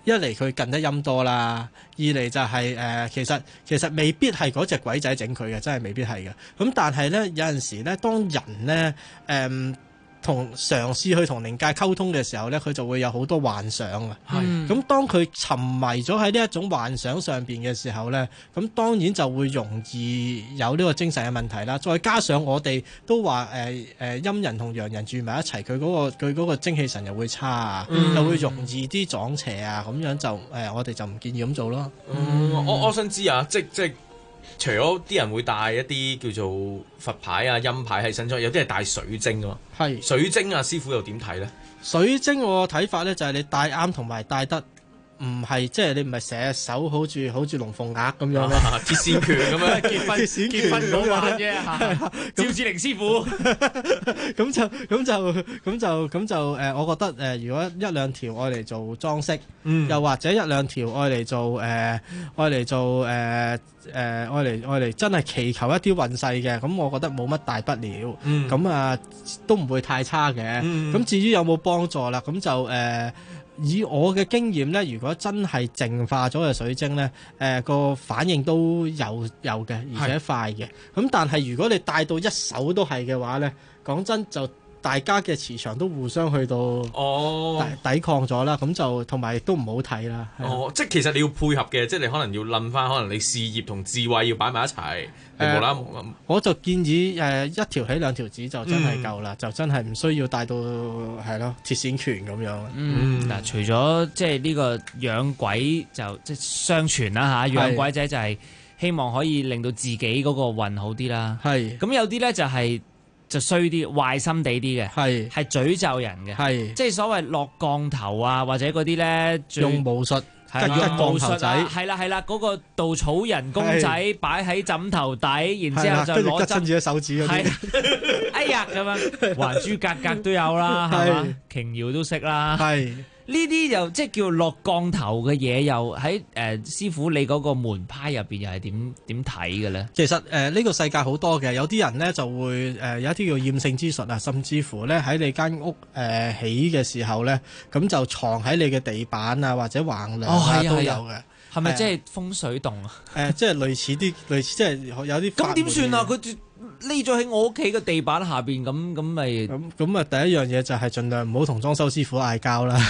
一嚟佢近得陰多啦，二嚟就係、其實未必係嗰隻鬼仔整佢嘅，真係未必係嘅。咁但係咧有陣時咧，當人咧同嘗試去同靈界溝通嘅時候咧，佢就會有好多幻想啊。咁當佢沉迷咗喺呢一種幻想上邊嘅時候咧，咁當然就會容易有呢個精神嘅問題啦。再加上我哋都話陰人同陽人住埋一齊，佢嗰個精氣神又會差啊，又會容易啲撞邪啊，咁樣就我哋就唔建議咁做咯。 我想知啊，即除咗啲人會帶一啲叫做佛牌啊、陰牌喺身上，有啲係帶水晶啊嘛。水晶啊，師傅又點睇咧？ 水晶我睇法咧就係你帶啱同埋帶得。唔係，即係你唔係成隻手好似龍鳳鈪咁樣咧， 鐵線拳咁樣結婚嗰晚啫嚇，趙志玲師傅咁就我覺得如果一兩條愛嚟做裝飾，又或者一兩條愛嚟做愛嚟真係祈求一啲運勢嘅，咁我覺得冇乜大不了，咁都唔會太差嘅。咁至於有冇幫助啦，咁就以我嘅經驗咧，如果真係淨化咗嘅水晶咧，個反應都有嘅，而且快嘅。咁但係如果你帶到一手都係嘅話咧，講真就大家嘅磁場都互相去到抵抗咗啦，咁就同埋都唔好睇啦。 即係其實你要配合嘅，即係你可能要諗翻，可能你事業同智慧要擺埋一齊。我就建議一條起兩條指就真係夠啦，就真係唔需要帶到係咯鐵線拳咁樣。 嗱，除咗即係呢個養鬼就即係相傳啦嚇，養鬼仔就係希望可以令到自己嗰個運好啲啦。咁有啲咧就衰啲、壞心地啲嘅，係詛咒人嘅，即係所謂落降頭啊，或者嗰啲咧用巫術。 係啦，巫術仔係啦，嗰個稻草人公仔擺喺枕頭底，然之後就攞針住隻手指嗰啲， 哎呀咁樣，還珠格格都有啦，係嘛？瓊瑤都識啦，呢啲又即係叫落降頭嘅嘢，又喺師傅你嗰個門派入邊又係點睇嘅咧？ 其實呢個世界好多嘅，有啲人咧就會有一啲叫厭勝之術啊，甚至乎咧喺你間屋起嘅時候咧，咁就藏喺你嘅地板啊或者橫梁都有嘅。 係咪即係風水洞啊？ 即係類似即係有啲。 咁點算啊？佢匿咗喺我屋企嘅地板下邊，咁咪咁啊！第一樣嘢就係盡量唔好同裝修師傅嗌交啦。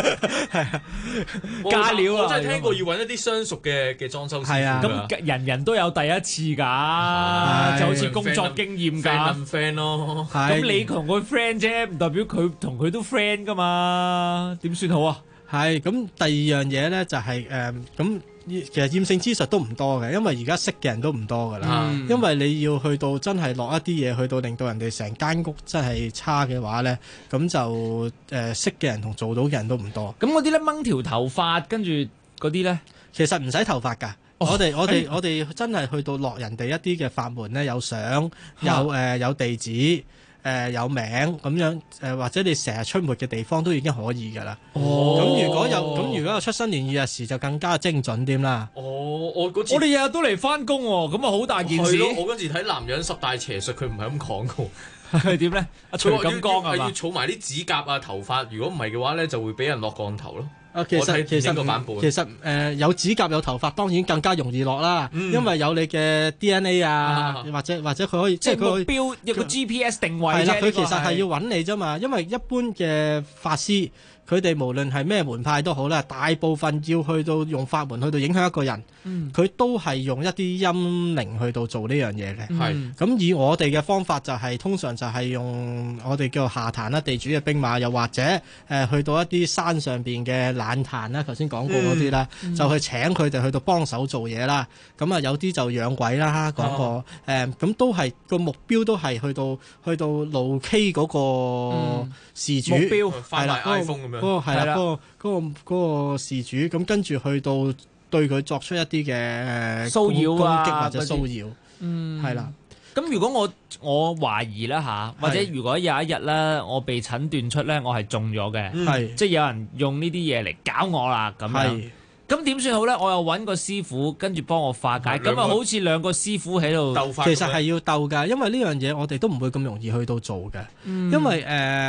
加料啊！ 我真係聽過要揾一啲相熟嘅裝修師傅。係啊， 咁人都有第一次㗎，就好似工作經驗㗎。 friend 咯， 咁你同佢 friend 啫，唔代表佢同佢都 friend 㗎嘛？點算好啊？ 係咁，第二樣嘢咧就係咁。其實厭勝之術都唔多嘅，因為而家識嘅人都唔多噶啦。因為你要去到真係落一啲嘢，去到令到人哋成間屋真係差嘅話咧，咁就識嘅人同做到嘅人都唔多。 咁嗰啲咧掹條頭髮，跟住嗰啲咧， 其實唔使頭髮㗎。我哋真係去到落人哋一啲嘅法門咧，有相，有地址。有名咁樣或者你成日出沒嘅地方都已經可以㗎啦。咁如果有出生年月日時就更加精準啲啦。 我哋日日都嚟翻工喎，咁啊好大件事。 我嗰時睇男人十大邪術，佢唔係咁講㗎。 係點咧？徐錦江係嘛？ 要儲埋啲指甲啊、頭髮，如果唔係嘅話咧，就會俾人落降頭咯。 其實有指甲有頭髮當然更加容易落啦，因為有你嘅 DNA 啊，或者佢可以即係目標一個 GPS 定位啫。 佢其實係要揾你啫嘛，因為一般嘅法師佢哋無論係咩門派都好啦，大部分要去到用法門去到影響一個人，佢都係用一啲陰靈去到做呢樣嘢嘅。咁以我哋嘅方法就係通常就係用我哋叫下壇啦，地主嘅兵馬，又或者去到一啲山上邊嘅冷壇啦，頭先講過嗰啲啦，就去請佢哋去到幫手做嘢啦。咁啊有啲就養鬼啦，講過咁都係個目標都係去到路 K 嗰個事主目標係啦，iPhone 咁樣。 嗰個事主咁跟住去到對佢作出一啲嘅騷擾啊， 攻擊或者騷擾，係啦。 咁如果我懷疑啦嚇，或者如果有一日咧，我被診斷出咧，我係中咗嘅，即係有人用呢啲嘢嚟搞我啦咁樣。咁點算好咧？我又揾個師傅跟住幫我化解，咁啊好似兩個師傅喺度鬥法。 其實係要鬥㗎，因為呢樣嘢我哋都唔會咁容易去到做嘅，因為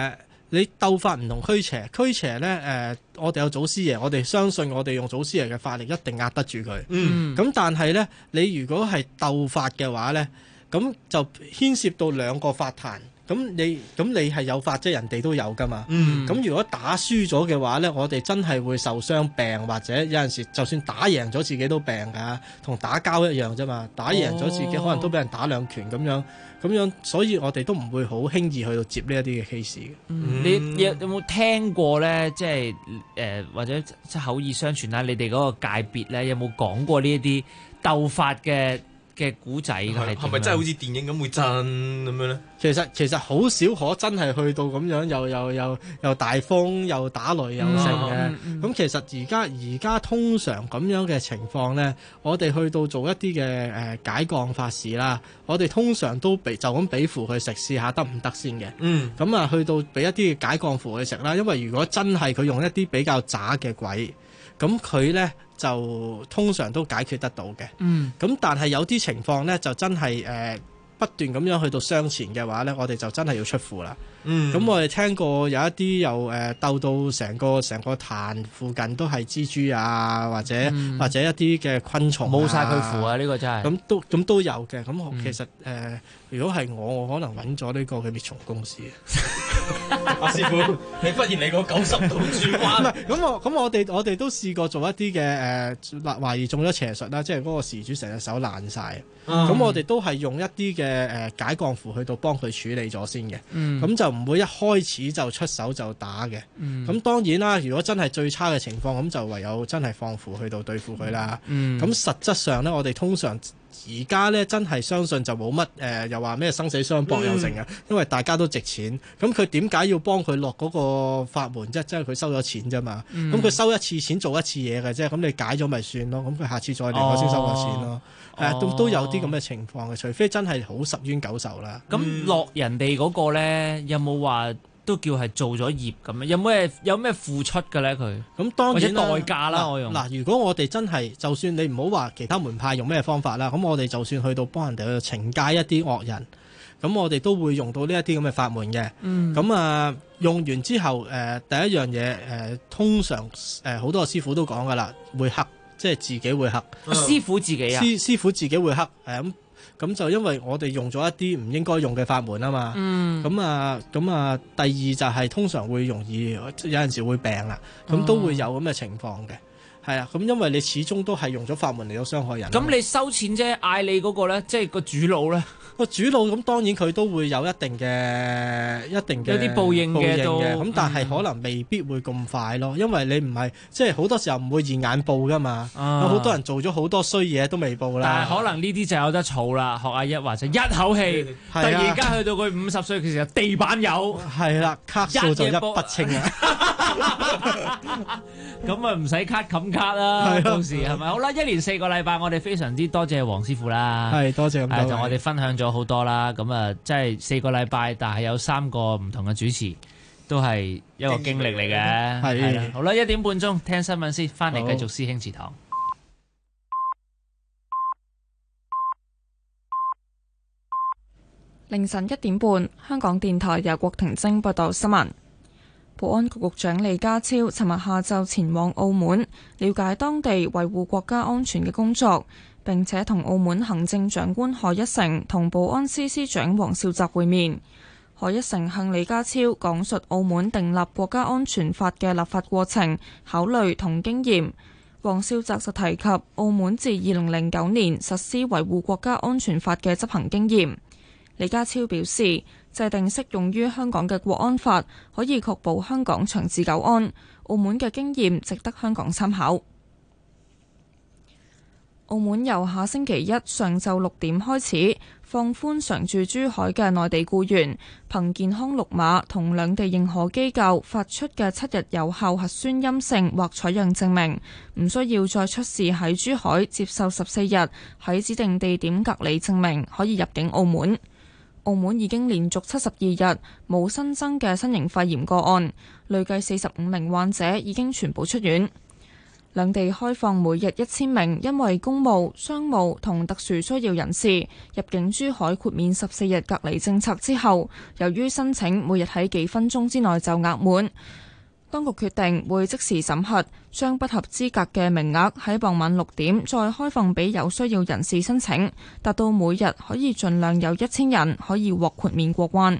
你鬥法唔同驅邪，驅邪咧我哋有祖師爺，我哋相信我哋用祖師爺嘅法力一定壓得住佢。咁但係咧，你如果係鬥法嘅話咧，咁就牽涉到兩個法壇。咁你係有法啫，人哋都有噶嘛。咁如果打輸咗嘅話咧，我哋真係會受傷病，或者有陣時就算打贏咗自己都病㗎，同打交一樣啫嘛。打贏咗自己可能都俾人打兩拳咁樣，所以我哋都唔會好輕易去到接呢一啲嘅 case 嘅。 你有冇聽過咧？即係或者即係口耳相傳啦，你哋嗰個界別咧有冇講過呢一啲鬥法嘅古仔㗎？ 係咪真係好似電影咁會震咁樣咧？ 其實好少可真係去到咁樣又大風又打雷又成嘅。咁其實而家通常咁樣嘅情況咧，我哋去到做一啲嘅解降法事啦，我哋通常都就咁俾符佢食試下得唔得先嘅。咁啊去到俾一啲解降符佢食啦，因為如果真係佢用一啲比較渣嘅鬼，咁佢咧就通常都解決得到嘅。咁但係有啲情況咧就真係不斷咁樣去到傷前嘅話咧，我哋就真係要出符啦。咁我哋聽過有一啲又鬥到成個壇附近都係蜘蛛啊，或者一啲嘅昆蟲冇晒佢符啊！呢個真係咁都有嘅。咁其實如果係我可能揾咗呢個嘅滅蟲公司。 阿師傅，你忽然嚟個90度轉彎。 咁我哋都試過做一啲嘅懷疑中咗邪術啦，即係嗰個事主成隻手爛晒。咁我哋都係用一啲嘅解降符去到幫佢處理咗先嘅。咁就唔會一開始就出手就打嘅。咁當然啦，如果真係最差嘅情況，咁就唯有真係放符去到對付佢啦。咁實質上咧，我哋通常而家咧真係相信就冇乜又話咩生死相搏又成嘅，因為大家都值錢。咁佢點解要幫佢落嗰個法門啫？即係佢收咗錢啫嘛。咁佢收一次錢做一次嘢嘅啫。咁你解咗咪算咯。咁佢下次再嚟我先收個錢咯。都有啲咁嘅情況嘅，除非真係好十冤九仇啦。 咁落人哋嗰個咧，有冇話都叫係做咗業咁樣？有咩付出嘅咧？佢咁當然啦， 或者代價啦，我用嗱。如果我哋真係，就算你唔好話其他門派用咩方法啦，咁我哋就算去到幫人哋去懲戒一啲惡人，咁我哋都會用到呢一啲咁嘅法門嘅。咁用完之後，第一樣嘢通常好多師傅都講噶啦，會黑。即係自己會黑， 師傅自己啊， 師傅自己會黑，咁就因為我哋用咗一啲唔應該用嘅法門啊嘛。咁第二就係通常會容易有陣時會病啦，咁都會有咁嘅情況嘅。係啊，咁因為你始終都係用咗法門嚟到傷害人。 咁你收錢啫，嗌你嗰個咧，即係個主腦咧。 個主腦咁當然佢都會有一定嘅有啲報應嘅， 咁但係可能未必會咁快咯，因為你唔係即係好多時候唔會現眼報噶嘛。有好多人做咗好多衰嘢都未報啦。 但係可能呢啲就有得儲啦，學阿一或者一口氣，突然間去到佢50歲，其實地板有係啦，卡數就一筆清啦。 咁啊唔使卡冚卡啦，到時係咪好啦？1年4個禮拜，我哋非常之多謝黃師傅啦。 係多謝咁多， 就我哋分享咗好多啦。咁啊，即係4個禮拜，但係有3個唔同嘅主持，都係一個經歷嚟嘅。係啦，好啦，1點半鐘聽新聞先，翻嚟繼續師兄祠堂。 凌晨1點半，香港電台由郭婷晶報道新聞。保安局局長李家超尋日下晝前往澳門，了解當地維護國家安全嘅工作，並且同澳門行政長官賀一誠同保安司司長黃少澤會面。賀一誠向李家超講述澳門訂立國家安全法嘅立法過程、考慮同經驗。黃少澤就提及澳門自2009年實施維護國家安全法嘅執行經驗。李家超表示，制定適用於香港嘅國安法，可以確保香港長治久安。澳門嘅經驗值得香港參考。澳門由下星期一上晝6點開始，放寬常駐珠海嘅內地僱員憑健康綠碼同兩地認可機構發出嘅7日有效核酸陰性或採樣證明，唔需要再出示喺珠海接受14日喺指定地點隔離證明，可以入境澳門。澳門已經連續72日冇新增嘅新型肺炎個案，累計45名患者已經全部出院。 兩地開放每日1000名因為公務、商務同特殊需要人士入境珠海豁免14日隔離政策之後，由於申請每日喺幾分鐘之內就額滿，當局決定會即時審核，將不合資格嘅名額喺傍晚6點再開放俾有需要人士申請，達到每日可以盡量有1000人可以獲豁免過關。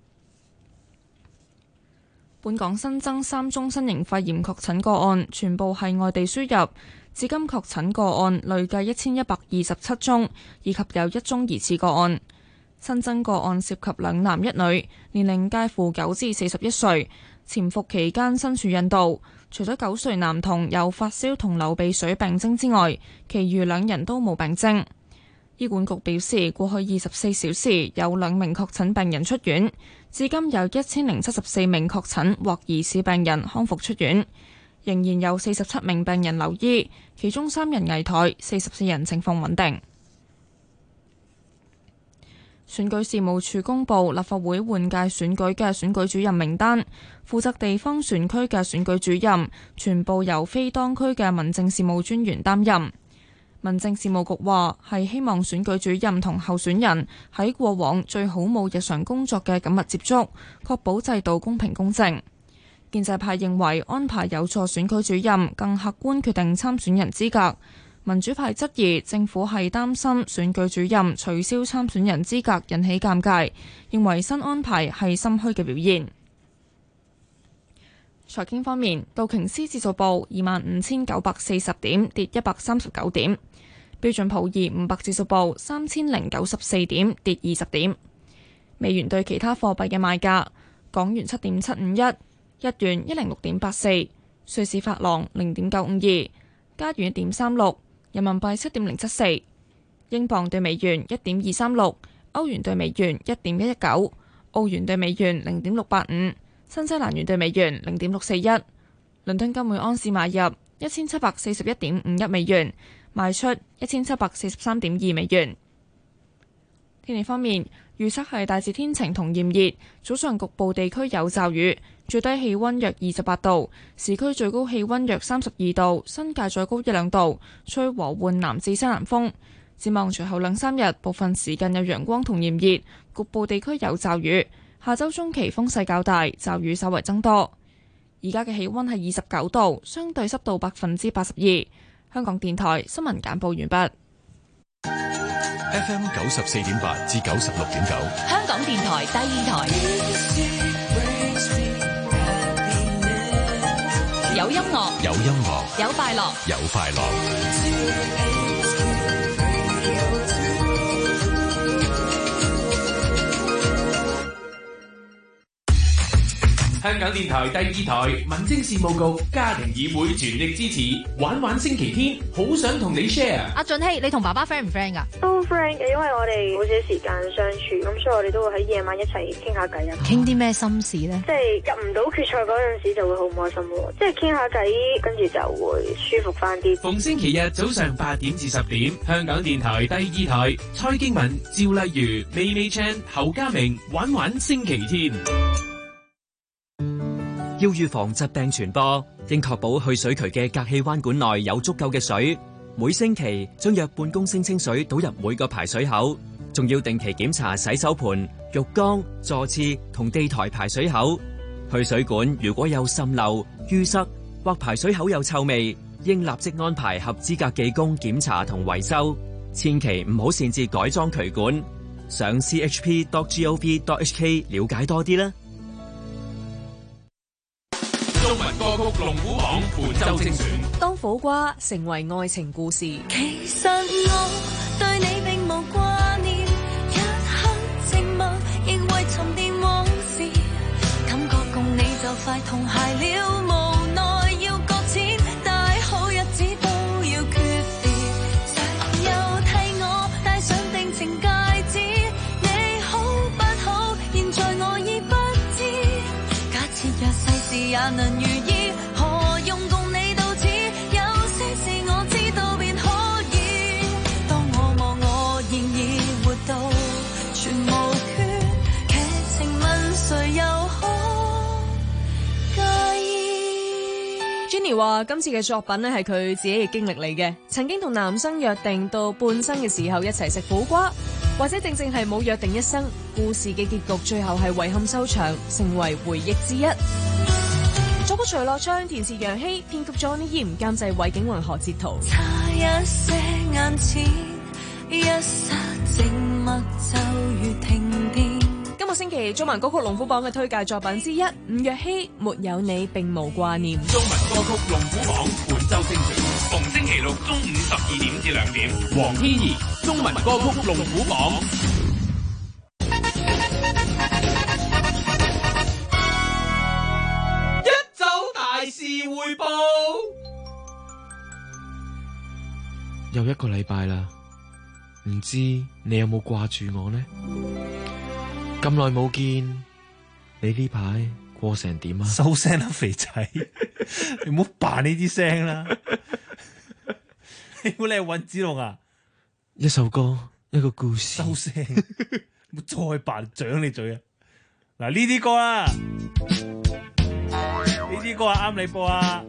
本港新增3宗新型肺炎確診個案，全部係外地輸入。至今確診個案累計1127宗，以及有1宗疑似個案。新增個案涉及2男1女，年齡介乎9至41歲，潛伏期間身處印度。除咗9歲男童有發燒同流鼻水病徵之外，其餘2人都冇病徵。醫管局表示，過去24小時有2名確診病人出院，至今有1074名確診或疑似病人康復出院，仍然有47名病人留醫，其中3人危殆，44人情況穩定。選舉事務處公布立法會換屆選舉嘅選舉主任名單，負責地方選區嘅選舉主任全部由非當區嘅民政事務專員擔任。民政事務局話係希望選舉主任同候選人喺過往最好冇日常工作嘅緊密接觸，確保制度公平公正。建制派認為安排有助選舉主任更客觀決定參選人資格，民主派質疑政府係擔心選舉主任取消參選人資格引起尷尬，認為新安排係心虛嘅表現。財經方面，道瓊斯指數報25,940點，跌139點；標準普爾500指數報3094點，跌20點。美元對其他貨幣嘅賣價：港元7.751，日元106.84，瑞士法郎0.952，加元1.36，人民幣7.074，英鎊對美元1.236，歐元對美元1.119，澳元對美元0.685。新西蘭元對美元0.641，倫敦金每安士買入1741.51美元，賣出1743.2美元。天氣方面，預測係大致天晴同炎熱，早上局部地區有驟雨，最低氣溫約28度，市區最高氣溫約32度，新界再高1-2度，吹和緩南至西南風。展望隨後2-3日，部分時間有陽光同炎熱，局部地區有驟雨。下周中期風勢較大，驟雨稍為增多。而家嘅氣溫係29度，相對濕度82%。香港電台新聞簡報完畢。 FM 94.8至96.9， 香港電台第二台。有音樂， 有音樂， 有快樂， 有快樂。 香港電台第二台民政事務局家庭議會全力支持玩玩星期天，好想同你 share。 阿俊熙，你同爸爸 friend 唔 friend 噶？ 都 friend 嘅，因為我哋好少時間相處，咁所以我哋都會喺夜晚一齊傾下偈啊。 傾啲咩心事呢？ 即係入唔到決賽嗰陣時就會好唔開心咯，即係傾下偈，跟住就會舒服翻啲。 逢星期日早上8點至10點，香港電台第二台，蔡經文、趙麗如、美美 Chan、侯家明玩玩星期天。 要預防疾病傳播，應確保去水渠嘅隔氣彎管內有足夠嘅水。每星期將約半公升清水倒入每個排水口，仲要定期檢查洗手盆、浴缸、座廁同地台排水口。去水管如果有滲漏、淤塞或排水口有臭味，應立即安排合資格技工檢查同維修。千祈唔好擅自改裝渠管。上 chp.gov.hk 了解多啲啦。 中文歌曲龍虎榜本周精選。 當苦瓜成為愛情故事， 其實我對你並無掛念，一刻靜默亦為沉澱往事，感覺共你就快同偕了，無奈要擱淺，大好日子都要訣別，誰又替我戴上定情戒指，你好不好？現在我已不知，假設若世事也能如意，何用共你到此？有些事我知道便可以。當我望我現已活到全無缺，劇情問誰又可介意？ Jenny 話今次嘅作品咧係佢自己嘅經歷嚟嘅，曾經同男生約定到半生嘅時候一齊食苦瓜，或者正正係冇約定一生，故事嘅結局最後係遺憾收場，成為回憶之一。作曲徐樂章，填詞楊希，編曲 Johnny Yim，監製韋景雲、何哲圖。 差一些眼前，一剎靜默就如停電。 今個星期中文歌曲龍虎榜嘅推介作品之一，伍若希沒有你並無掛念。 中文歌曲龍虎榜本周精選，逢星期六中午12點至2點。黃天怡中文歌曲龍虎榜。 一周大事匯報。 又一個禮拜啦，唔知你有冇掛住我呢？咁耐冇見，你呢排過成點啊？ 收聲啦，肥仔！你唔好扮呢啲聲啦！你估你係尹子龍啊？ 一首歌，一個故事。 收聲！唔好再扮掌你嘴啊！嗱，呢啲歌啊，呢啲歌啊啱你播啊！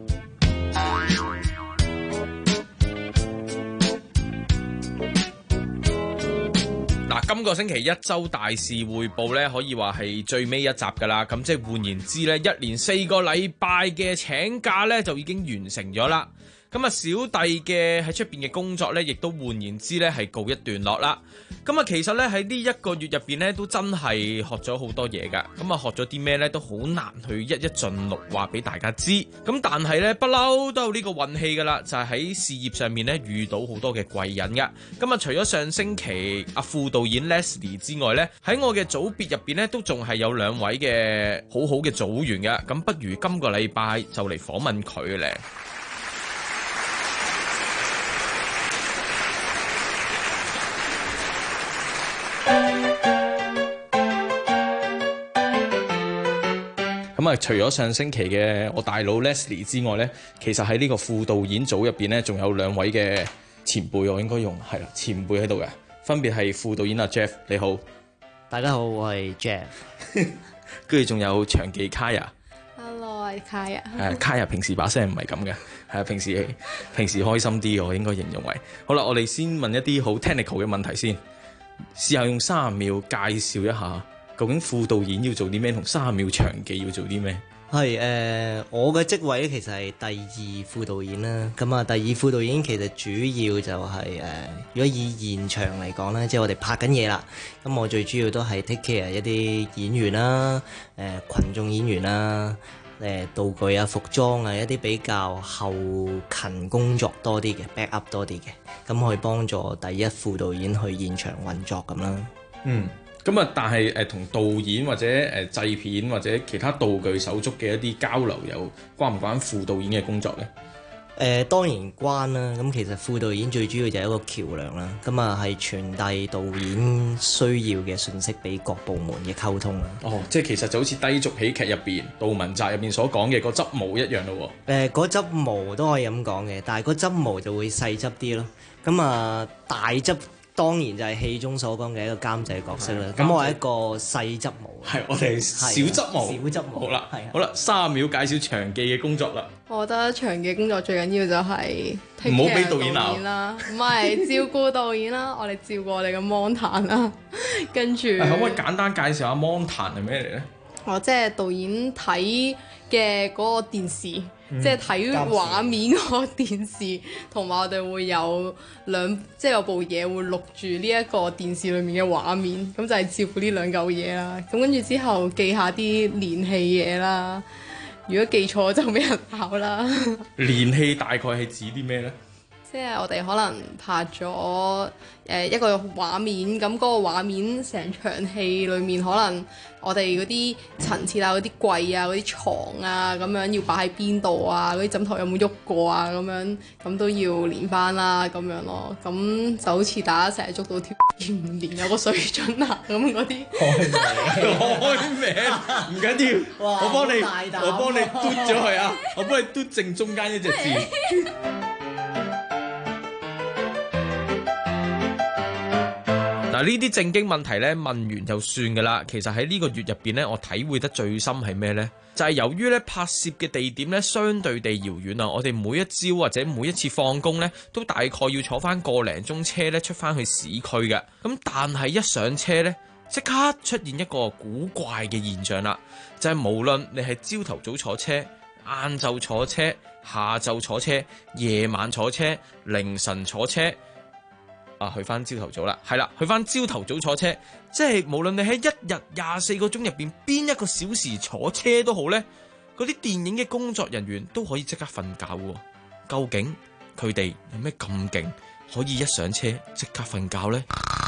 嗱，今個星期一周大事匯報咧，可以話係最尾一集噶啦。咁即係換言之咧，一連4個禮拜嘅請假咧就已經完成咗啦。咁啊，小弟嘅喺出邊嘅工作咧，亦都換言之咧係告一段落啦。咁啊，其實咧喺呢1個月入邊咧，都真係學咗好多嘢噶。咁啊，學咗啲咩咧，都好難去一一盡錄話俾大家知。咁但係咧，不嬲都有呢個運氣噶啦，就係喺事業上面咧遇到好多嘅貴人噶。咁啊，除咗上星期阿副導演 Leslie 之外咧，喺我嘅組別入邊咧，都仲係有2位嘅好好嘅組員噶。咁不如今個禮拜就嚟訪問佢咧。咁啊，除咗上星期嘅我大佬 Leslie 之外呢，其實喺呢個副導演組入邊呢，仲有2位嘅前輩，我應該用係啦，前輩喺度嘅，分別係副導演阿 Jeff， 你好， 大家好，我係 Jeff， 跟住仲有長記 Kaya。Hello， 我係 Kaya。 Kaya 平時把聲唔係咁嘅，係啊，平時開心啲，我應該形容為。好啦，我哋先問一啲好 technical 嘅問題先，試下用30秒介紹一下。究竟副導演要做啲咩，同30秒長記要做啲咩？ 係我嘅職位其實係第2副導演啦。咁啊，第2副導演其實主要就係如果以現場嚟講咧，即係我哋拍緊嘢啦。咁我最主要都係 take care 一啲演員啦、群眾演員啦、道具啊、服裝啊，一啲比較後勤工作多啲嘅 back up 多啲嘅，咁去幫助第1副導演去現場運作咁啦。 嗯。咁啊，但係同導演或者製片或者其他道具手足嘅一啲交流，有關唔關副導演嘅工作呢？ 當然關啦。咁其實副導演最主要就係一個橋梁啦。咁啊，係傳遞導演需要嘅信息俾各部門嘅溝通啦。 哦，即係其實就好似低俗喜劇入邊杜汶澤入邊所講嘅個執毛一樣咯喎。 嗰執毛都可以咁講嘅，但係嗰執毛就會細執啲咯。咁啊，大執當然就係戲中所講嘅一個監製角色啦。咁我係一個細執毛， 係我哋小執毛。小執毛。好啦，好啦，30秒介紹長記嘅工作啦。 我覺得長記工作最緊要就係唔好俾導演鬧啦，唔係照顧導演啦，我哋照顧我哋嘅 mon 壇啦，跟住可唔可以簡單介紹下 mon 壇係咩嚟咧？ 即係導演睇嘅嗰個電視。即係睇畫面嗰個電視，同埋我哋會有即係有部嘢會錄住呢一個電視裏面嘅畫面，咁就係照顧呢2嚿嘢啦。咁跟住之後記下啲連戲嘢啦，如果記錯就俾人鬧啦。 連戲大概係指啲咩呢？ 即係我哋可能拍咗一個畫面，咁嗰個畫面成場戲裏面，可能我哋嗰啲陳設啊、嗰啲櫃啊、嗰啲床啊，咁樣要擺喺邊度啊，嗰啲枕頭有冇喐過啊，咁樣咁都要連翻啦，咁樣咯。咁就好似大家成日捉到條唔連有個水準啊，咁嗰啲開名唔緊要，我幫你嘟咗佢啊，我幫你嘟正中間一隻字。 嗱，呢啲正經問題呢，問完就算㗎啦。其實喺呢個月入邊呢，我體會得最深係咩呢？就係由於咧拍攝嘅地點咧相對地遙遠啊，我哋每一朝或者每一次放工咧，都大概要坐翻個零鐘車咧出翻去市區嘅。咁但係一上車咧，即刻出現一個古怪嘅現象啦，就係無論你係朝頭早坐車、晏晝坐車、下晝坐車、夜晚坐車、凌晨坐車。去翻朝頭早啦，係啦，去翻朝頭早坐車，即係無論你喺一日24個鐘入邊邊一個小時坐車都好呢，嗰啲電影嘅工作人員都可以即刻瞓覺喎。究竟佢哋有咩咁勁，可以一上車即刻瞓覺呢？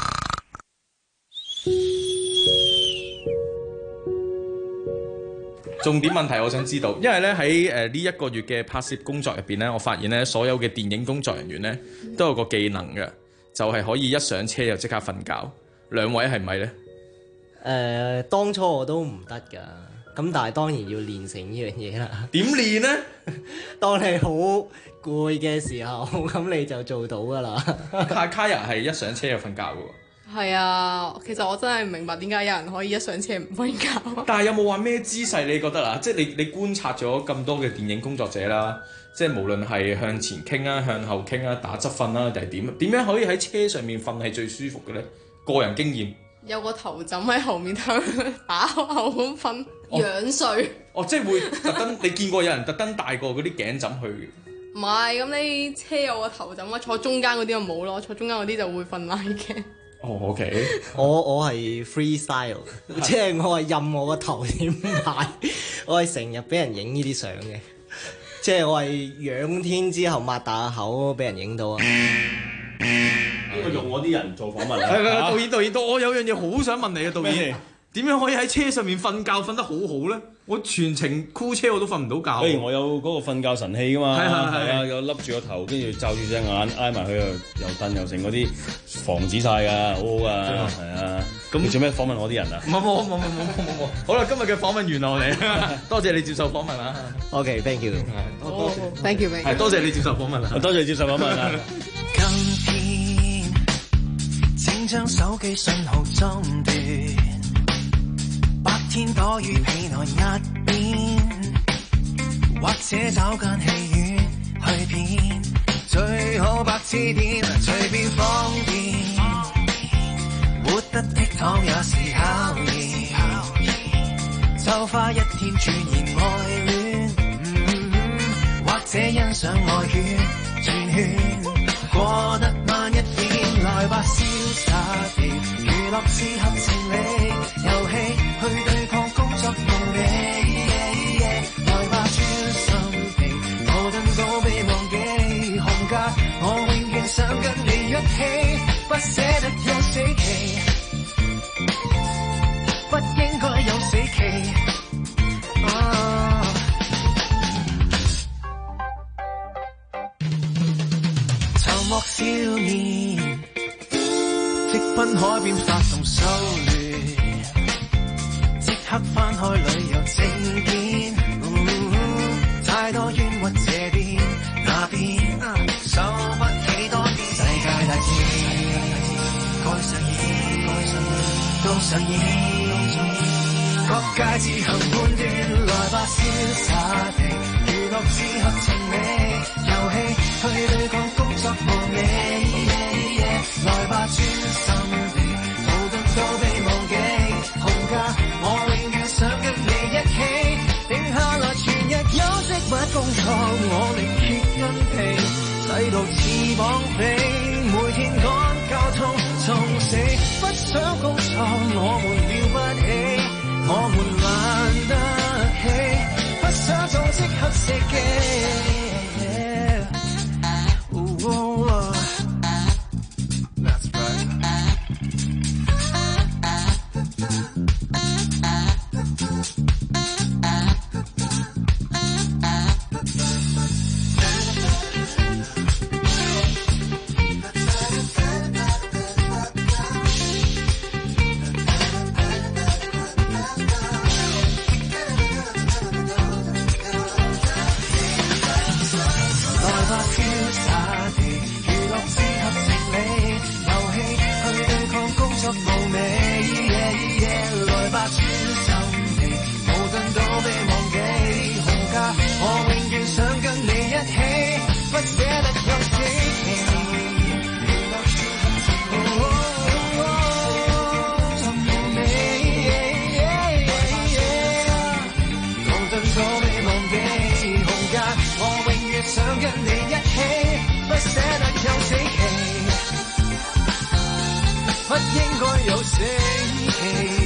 重點問題我想知道，因為咧喺呢一個月嘅拍攝工作入邊呢，我發現呢所有嘅電影工作人員呢都有個技能嘅。就係可以一上車就即刻瞓覺，兩位係咪呢？ 當初我都唔得㗎，咁但係當然要練成呢樣嘢啦。 點練呢？ 當你好攰嘅時候，咁你就做到㗎啦。 Kaya 係一上車就瞓覺㗎喎。 係啊，其實我真係唔明白點解有人可以一上車唔瞓覺。 但係有冇話咩姿勢你覺得啊？即係你觀察咗咁多嘅電影工作者啦。即係無論係向前傾啊、向後傾啊、打側瞓啊，定係點樣可以喺車上面瞓係最舒服嘅咧？個人經驗有個頭枕喺後面打後咁瞓，仰睡。 即係會特登，你見過有人特登帶過嗰啲頸枕去？ 唔係，咁你車有個頭枕啊，坐中間嗰啲就冇咯，坐中間嗰啲就會瞓拉嘅。 OK， 我係 freestyle， 即係我係任我個頭點擺，我係成日俾人影呢啲相嘅。即係我係仰天之後擘大口俾人影到啊！ 呢個用我啲人做訪問啊！ 係導演，我有樣嘢好想問你啊，導演，點樣可以喺車上面瞓覺瞓得好好咧？我全程箍車我都瞓唔到覺。 譬如我有嗰個瞓覺神器噶嘛， 係啊，有笠住個頭，跟住罩住隻眼，挨埋佢又蹬又成嗰啲，防止晒㗎，好好㗎，係啊。咁你做咩訪問我啲人啊？ 冇。好啦，今日嘅訪問完啦，我哋多謝你接受訪問啦。 OK，thank you。 多謝 ，thank you， 係多謝你接受訪問啦。 多謝你接受訪問啦。 今天請將手機信號中斷，白天躲於被內一邊，或者找間戲院去片，最好白痴點，隨便放電。活得倜儻也是考驗，就花一天鑽研愛戀，或者欣賞愛圈轉圈，過得慢一點，來吧瀟灑地，娛樂是合情理，遊戲去對抗工作無理，來吧專心地，無論都被忘記，紅假我永遠想跟你一起，不捨得有死期，不應該有死期。沉默少年，直奔海邊發動騷亂，即刻翻開旅遊證件。太多冤屈這邊那邊，受不起多啲。世界大戰，該上演都上演，各界自行判斷，來吧瀟灑地，娛樂只合情理，遊戲去對抗工作無理，來吧專心地，無論都被忘記，紅假我永遠想跟你一起，定下來全日有職務工作，我力竭筋疲，世道似綁匪，每天趕交通送死，不想工作，我們了不起，我們懶得起，不想做即刻死機。That's right. 想跟你一起，不捨得有死期，不應該有死期。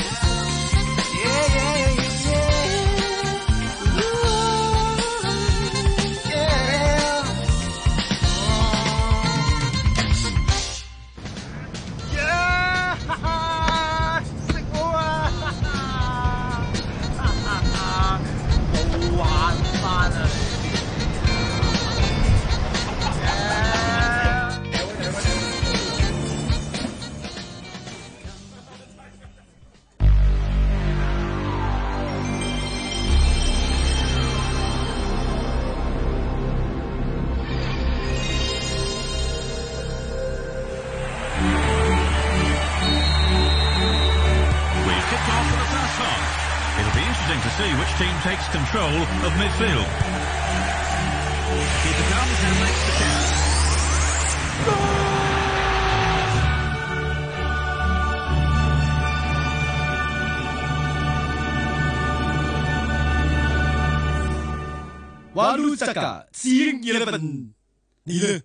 Takes control of midfield. Keeper comes and makes the catch. Walu Caka, Seeing 11， 你呢？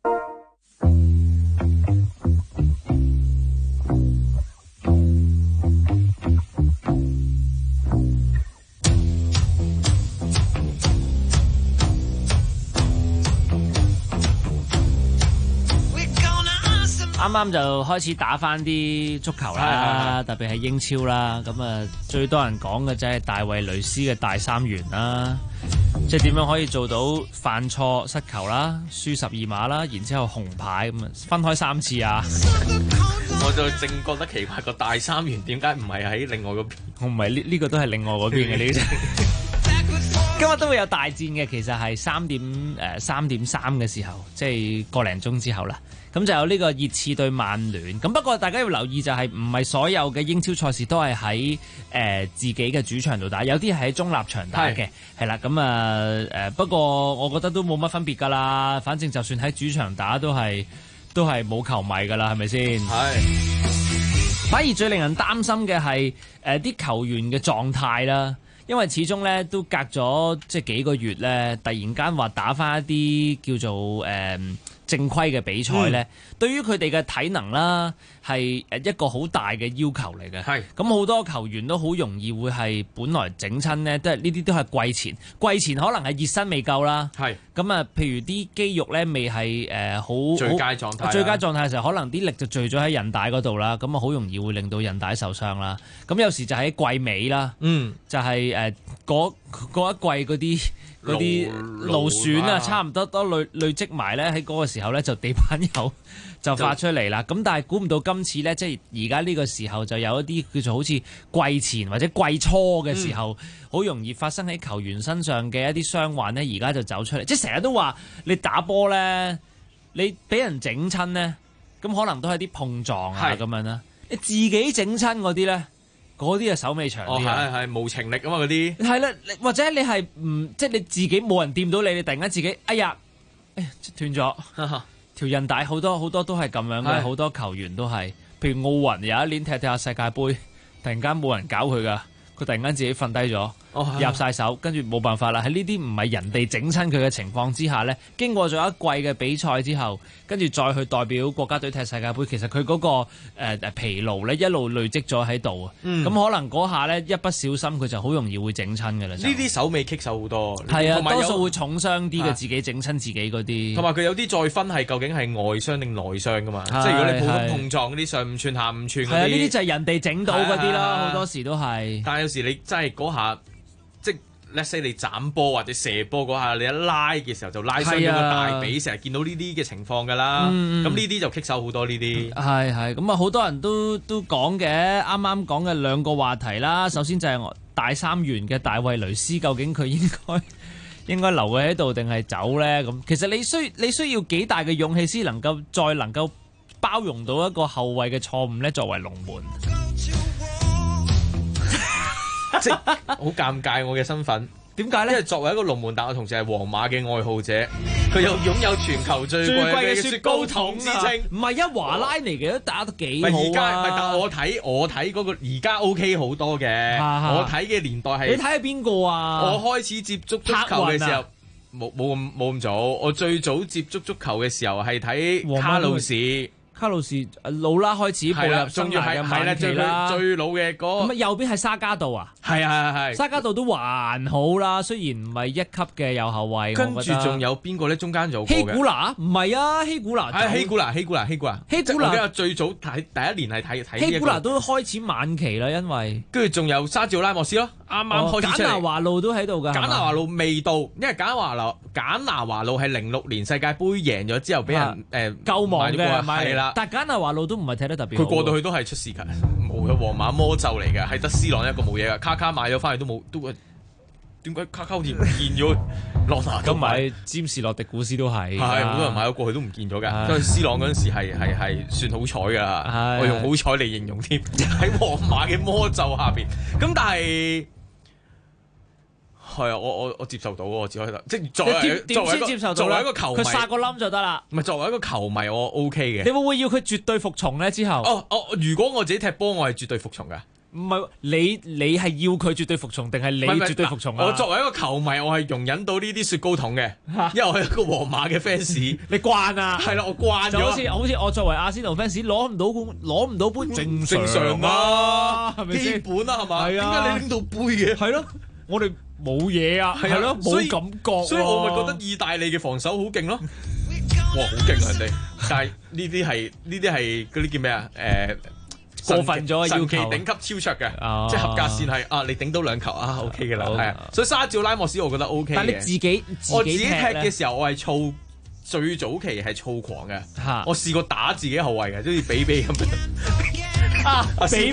啱啱就開始打返啲足球啦，特別係英超啦。咁啊，最多人講嘅就係大衛雷斯嘅大三元啦，即係點樣可以做到犯錯失球啦、輸12碼啦，然之後紅牌咁啊，分開3次啊！ 我就正覺得奇怪，個大三元點解唔係喺另外嗰邊？ 我唔係呢個都係另外嗰邊嘅呢。今日都會有大戰嘅，其實係3點3嘅時候，即係個零鐘之後啦。咁就有呢個熱刺對曼聯。咁不過大家要留意就係唔係所有嘅英超賽事都係喺自己嘅主場度打，有啲係喺中立場打嘅，係啦。咁啊不過我覺得都冇乜分別㗎啦。反正就算喺主場打都係冇球迷㗎啦，係咪先？係。反而最令人擔心嘅係啲球員嘅狀態啦。因為始終咧都隔咗即係幾個月咧，突然間話打返一啲叫做正規嘅比賽咧，對於佢哋嘅體能啦係一個好大嘅要求嚟嘅。係咁好多球員都好容易會係本來整親咧，都係呢啲都係季前可能係熱身未夠啦。係咁啊，譬如啲肌肉咧未係好最佳狀態嘅時候，可能啲力就聚咗喺韌帶嗰度啦，咁啊好容易會令到韌帶受傷啦。咁有時就喺季尾啦，就係嗰一季嗰啲勞損啊，差唔多都累積埋咧，喺嗰個時候咧就地板油就發出嚟啦。咁但係估唔到今次咧，即係而家呢個時候就有一啲叫做好似季前或者季初嘅時候，好容易發生喺球員身上嘅一啲傷患咧，而家就走出嚟。即係成日都話你打波咧，你俾人整親咧，咁可能都係啲碰撞啊咁樣啦。你自己整親嗰啲咧，嗰啲係手尾長啲， 係無情力啊嘛嗰啲。 係啦，或者你係即係你自己冇人掂到你，你突然間自己哎呀斷咗條韌帶，好多都係咁樣嘅，好多球員都係。譬如奧運有一年踢下世界盃，突然間冇人搞佢噶，佢突然間自己瞓低咗，入晒手，跟住冇辦法啦。喺呢啲唔係人哋整親佢嘅情況之下呢，經過咗一季嘅比賽之後，跟住再去代表國家隊踢世界盃，其實佢嗰個疲勞呢一路累積咗喺度啊。咁可能嗰下呢，一不小心佢就好容易會整親㗎啦。 呢啲手尾棘手好多， 係啊，多數會重傷啲嘅，自己整親自己嗰啲。 同埋佢有啲再分係究竟係外傷定內傷㗎嘛？即係如果你普通碰撞嗰啲上5寸下5寸嗰啲， 係啊，呢啲就係人哋整到嗰啲啦，好多時都係。 但係有時你真係嗰下，即係 let's say 你斬波或者射波嗰下，你一拉嘅時候就拉傷咗個大髀，成日見到呢啲嘅情況㗎啦。咁呢啲就棘手好多呢啲。係咁啊，好多人都講嘅，啱啱講嘅兩個話題啦。首先就係大三元嘅大衛雷斯，究竟佢應該留佢喺度定係走咧？咁其實你需要幾大嘅勇氣先能夠包容到一個後衛嘅錯誤咧？作為龍門。即係好尷尬我嘅身份，點解咧？因為作為一個龍門，但我同時係皇馬嘅愛好者，佢又擁有全球最貴嘅雪糕筒之稱。唔係啊，華拉尼嘅都打得幾好啊！而家但我睇嗰個而家 OK 好多嘅。我睇嘅年代係你睇係邊個啊？我開始接觸足球嘅時候， 冇咁早。我最早接觸足球嘅時候係睇卡路士。 卡路士老啦開始步入生涯嘅晚期啦， 最老嘅嗰咁右邊係沙加道啊， 係沙加道都還好啦，雖然唔係一級嘅右後衞。 跟住仲有邊個咧？中間有個希古拿唔係啊，希古拿係希古拿。我最早睇第一年係睇希古拿都開始晚期啦，因為跟住仲有沙照拉莫斯咯，啱開始出嚟。 簡拿華路都喺度㗎。 簡拿華路未到，因為簡拿華路係06年世界盃贏咗之後俾人救亡嘅， 係啦。 但簡拿華路都唔係踢得特別好。 佢過到去都係出事㗎，冇嘅皇馬魔咒嚟嘅，係得 C 朗一個冇嘢㗎。卡買咗翻去都冇，都點解卡好似唔見咗？洛拿咁買詹士洛迪古斯都係， 係好多人買咗過去都唔見咗㗎。因為 C 朗嗰陣時係算好彩㗎啦，我用好彩嚟形容添，喺皇馬嘅魔咒下邊。咁但係。係啊，我接受到，我只可以即係作為一個球迷， 佢殺個冧就得啦。 唔係作為一個球迷，我 OK 嘅。 你會唔會要佢絕對服從咧？之後如果我自己踢波，我係絕對服從㗎。 唔係你係要佢絕對服從，定係你絕對服從啊？ 我作為一個球迷，我係容忍到呢啲雪糕筒嘅，因為我係一個皇馬嘅 fans。 你慣啊？ 係啦，我慣咗。 就好似我作為阿仙奴 fans 攞唔到杯正常啊， 係咪先？ 基本啦，係嘛？ 係啊。 點解你拎到杯嘅？ 係咯，我哋冇嘢啊，係咯，冇感覺。 所以我咪覺得意大利嘅防守好勁咯。哇，好勁啊人哋！但係呢啲係嗰啲叫咩啊？ 過分咗要求， 神奇頂級超卓嘅，即係合格線係你頂到2球OK 嘅啦，係啊。所以沙照拉莫斯我覺得 OK 嘅。 但係你自己踢嘅時候，我係最早期係躁狂嘅。我試過打自己後衞嘅，好似比咁樣。 比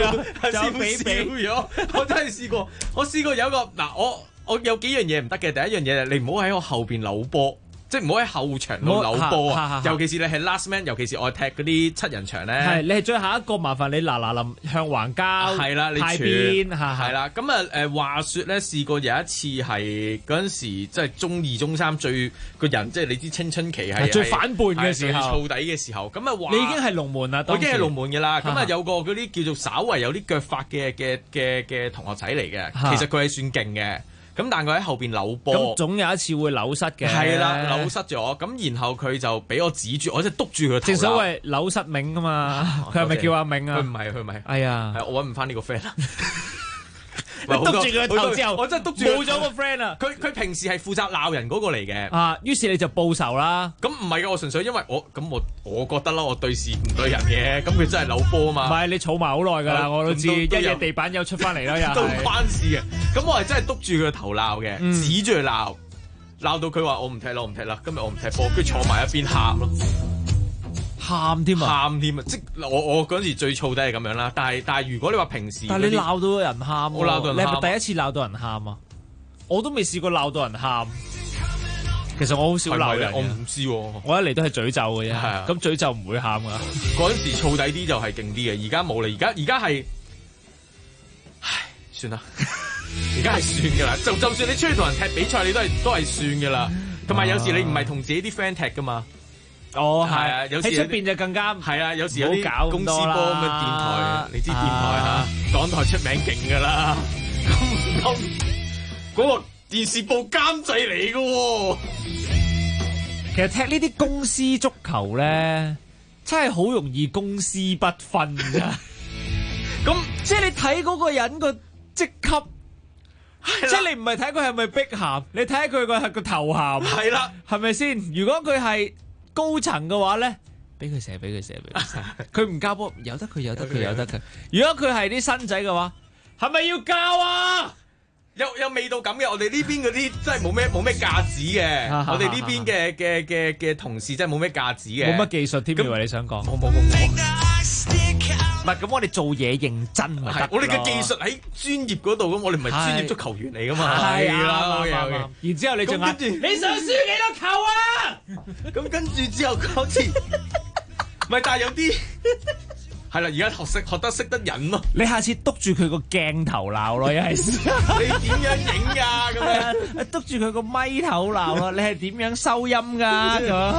咗，我真係試過。我試過有一個我有幾樣嘢唔得嘅。第一樣嘢你唔好喺我後邊扭波。即係唔好喺後場度扭波，尤其是你係 last man，尤其是我踢嗰啲7人場咧。 係你係最後一個，麻煩你嗱臨向橫交， 係啦，你太邊係啦。咁話説咧，試過有一次係嗰陣時，即係中2、中3最個人，即係你知青春期係最反叛嘅時候， 最燥底嘅時候。咁話你已經係龍門啦， 我已經係龍門嘅啦。咁有個嗰啲叫做稍為有啲腳法嘅同學仔嚟嘅，其實佢係算勁嘅。咁但佢喺後邊扭波， 咁總有一次會扭失嘅。 係啦，扭失咗，咁然後佢就俾我指住，我即係督住佢頭。 正所謂扭失銘啊嘛，佢係咪叫阿銘啊？ 佢唔係。 哎呀， 我揾唔翻呢個 friend 啦。 督住佢頭之後， 我真係督住冇咗個 friend 啊！ 佢平時係負責鬧人嗰個嚟嘅。 於是你就報仇啦。 咁唔係嘅，我純粹因為我覺得啦，我對事唔對人嘅，咁佢真係扭波啊嘛。 唔係你儲埋好耐㗎啦，我都知，一日地板又出翻嚟啦，又都關事嘅。咁我係真係督住佢個頭鬧嘅，指住佢鬧到佢話我唔踢啦，今日我唔踢波，跟住坐埋一邊喊咯。 喊添啊！ 即我嗰陣時最燥都係咁樣啦。但係如果你話平時， 但係你鬧到人喊， 我鬧到人喊， 你係咪第一次鬧到人喊啊？我都未試過鬧到人喊。其實我好少鬧人， 我唔知喎。 我一嚟都係詛咒嘅啫。 係啊， 咁詛咒唔會喊噶。 嗰陣時燥底啲就係勁啲嘅，而家冇啦。而家係，唉，算啦。而家係算噶啦。就算你出去同人踢比賽，你都係算噶啦。同埋有時你唔係同自己啲 friend 踢噶嘛。 係啊，有時喺出邊就更加係啊，有時有啲公司波咁嘅電台，你知電台嚇，港台出名勁噶啦，咁嗰個電視部監製嚟噶喎。 其實踢呢啲公司足球咧，真係好容易公私不分㗎。咁即係你睇嗰個人個職級。即係你唔係睇佢係咪碧咸，你睇下佢個頭銜， 係啦， 係咪先？如果佢係高層嘅話咧，俾佢射，佢唔交波，由得佢。如果佢係啲新仔嘅話，係咪要教啊？ 有味道咁嘅，我哋呢邊嗰啲真係冇咩架子嘅，我哋呢邊嘅同事真係冇咩架子嘅， 冇乜技術添，以為你想講？ 冇。 唔係咁，我哋做嘢認真咪得咯。 我哋嘅技術喺專業嗰度，咁我哋唔係專業足球員嚟噶嘛。 係啦，然之後你仲嗌你想輸幾多球啊？ 咁跟住之後好似唔係，但係有啲係啦，而家學得識得忍咯。 你下次督住佢個鏡頭鬧咯，一係你點樣影㗎？咁樣督住佢個咪頭鬧咯，你係點樣收音㗎？咁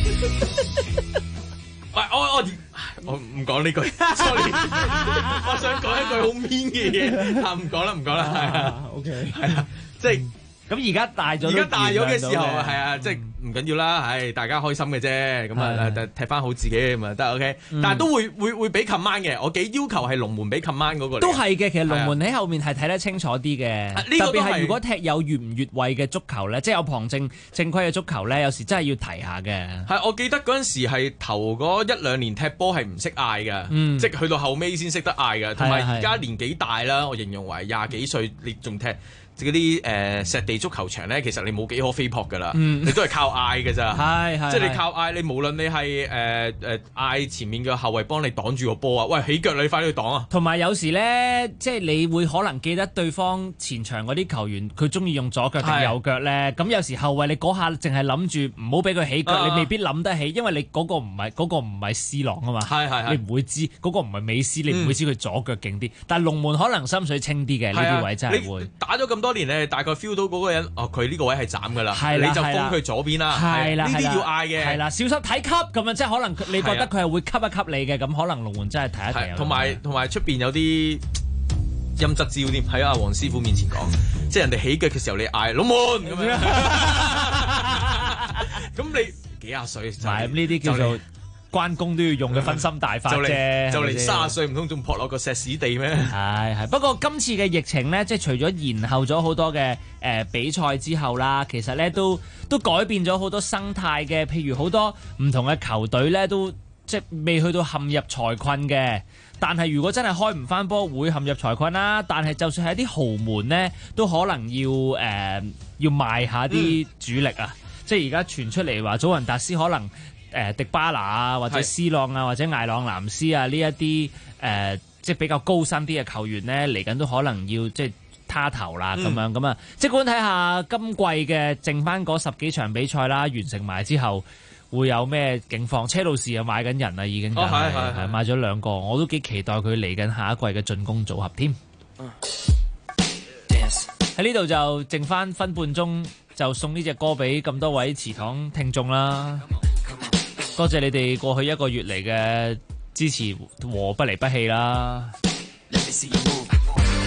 我唔講呢句 ，sorry， 我想講一句好 mean 嘅嘢，唔講啦，係啊 ，OK， 係啦，即係咁而家大咗， 而家大咗嘅時候係係啊，即係唔緊要啦，係大家開心嘅啫，咁啊踢翻好自己咁啊得 OK，但係都會俾 command 嘅，我幾要求係龍門俾 command 嗰個。 都係嘅，其實龍門喺後面係睇得清楚啲嘅，特別係如果踢有越唔越位嘅足球咧，即係有旁正規嘅足球咧，有時真係要提下嘅。 係，我記得嗰陣時係頭嗰1-2年踢波係唔識嗌㗎，即係去到後尾先識得嗌㗎，同埋而家年紀大啦，我形容為20幾歲你仲踢嗰啲石地足球場咧，其實你冇幾可飛撲㗎啦，你都係靠嗌㗎咋，即係你靠嗌，你無論你係嗌前面嘅後衞幫你擋住個波啊，喂起腳你快啲去擋啊！ 同埋有時咧，即係你會可能記得對方前場嗰啲球員佢中意用左腳定右腳咧，咁有時後衞你嗰下淨係諗住唔好俾佢起腳，你未必諗得起，因為你嗰個唔係 C 朗啊嘛，你唔會知嗰個唔係美斯，你唔會知佢左腳勁啲，但係龍門可能心水清啲嘅呢啲位真係會打咗咁多年咧，大概 feel 到嗰個人佢呢個位係斬㗎啦，你就封佢左邊啦，呢啲要嗌嘅， 係啦，小心睇級咁樣，即係可能你覺得佢係會吸一吸你嘅，咁可能龍門真係睇一睇。 同埋出邊有啲陰質招添，喺阿黃師傅面前講，即係人哋起腳嘅時候你嗌龍門咁樣，咁你幾廿歲？ 唔係呢啲叫做關公都要用嘅分心大法啫， 就嚟30歲唔通仲撲落個石屎地咩？ 係，不過今次嘅疫情咧，即係除咗延後咗好多嘅比賽之後啦，其實咧都改變咗好多生態嘅，譬如好多唔同嘅球隊咧都即係未去到陷入財困嘅。但係如果真係開唔翻波，會陷入財困啦。但係就算係一啲豪門咧，都可能要賣下啲主力啊。即係而家傳出嚟話，祖雲達斯可能迪巴拿啊，或者 C 朗啊，或者艾朗南斯啊呢一啲即係比較高薪啲嘅球員咧，嚟緊都可能要即係他頭啦咁樣咁啊。即管睇下今季嘅剩翻嗰10幾場比賽啦，完成埋之後會有咩境況？車路士又買緊人啦，已經係買咗2個，我都幾期待佢嚟緊下一季嘅進攻組合添。喺呢度就剩翻分半鐘，就送呢隻歌俾咁多位祠堂聽眾啦。多謝你哋過去1個月嚟嘅支持和不離不棄啦。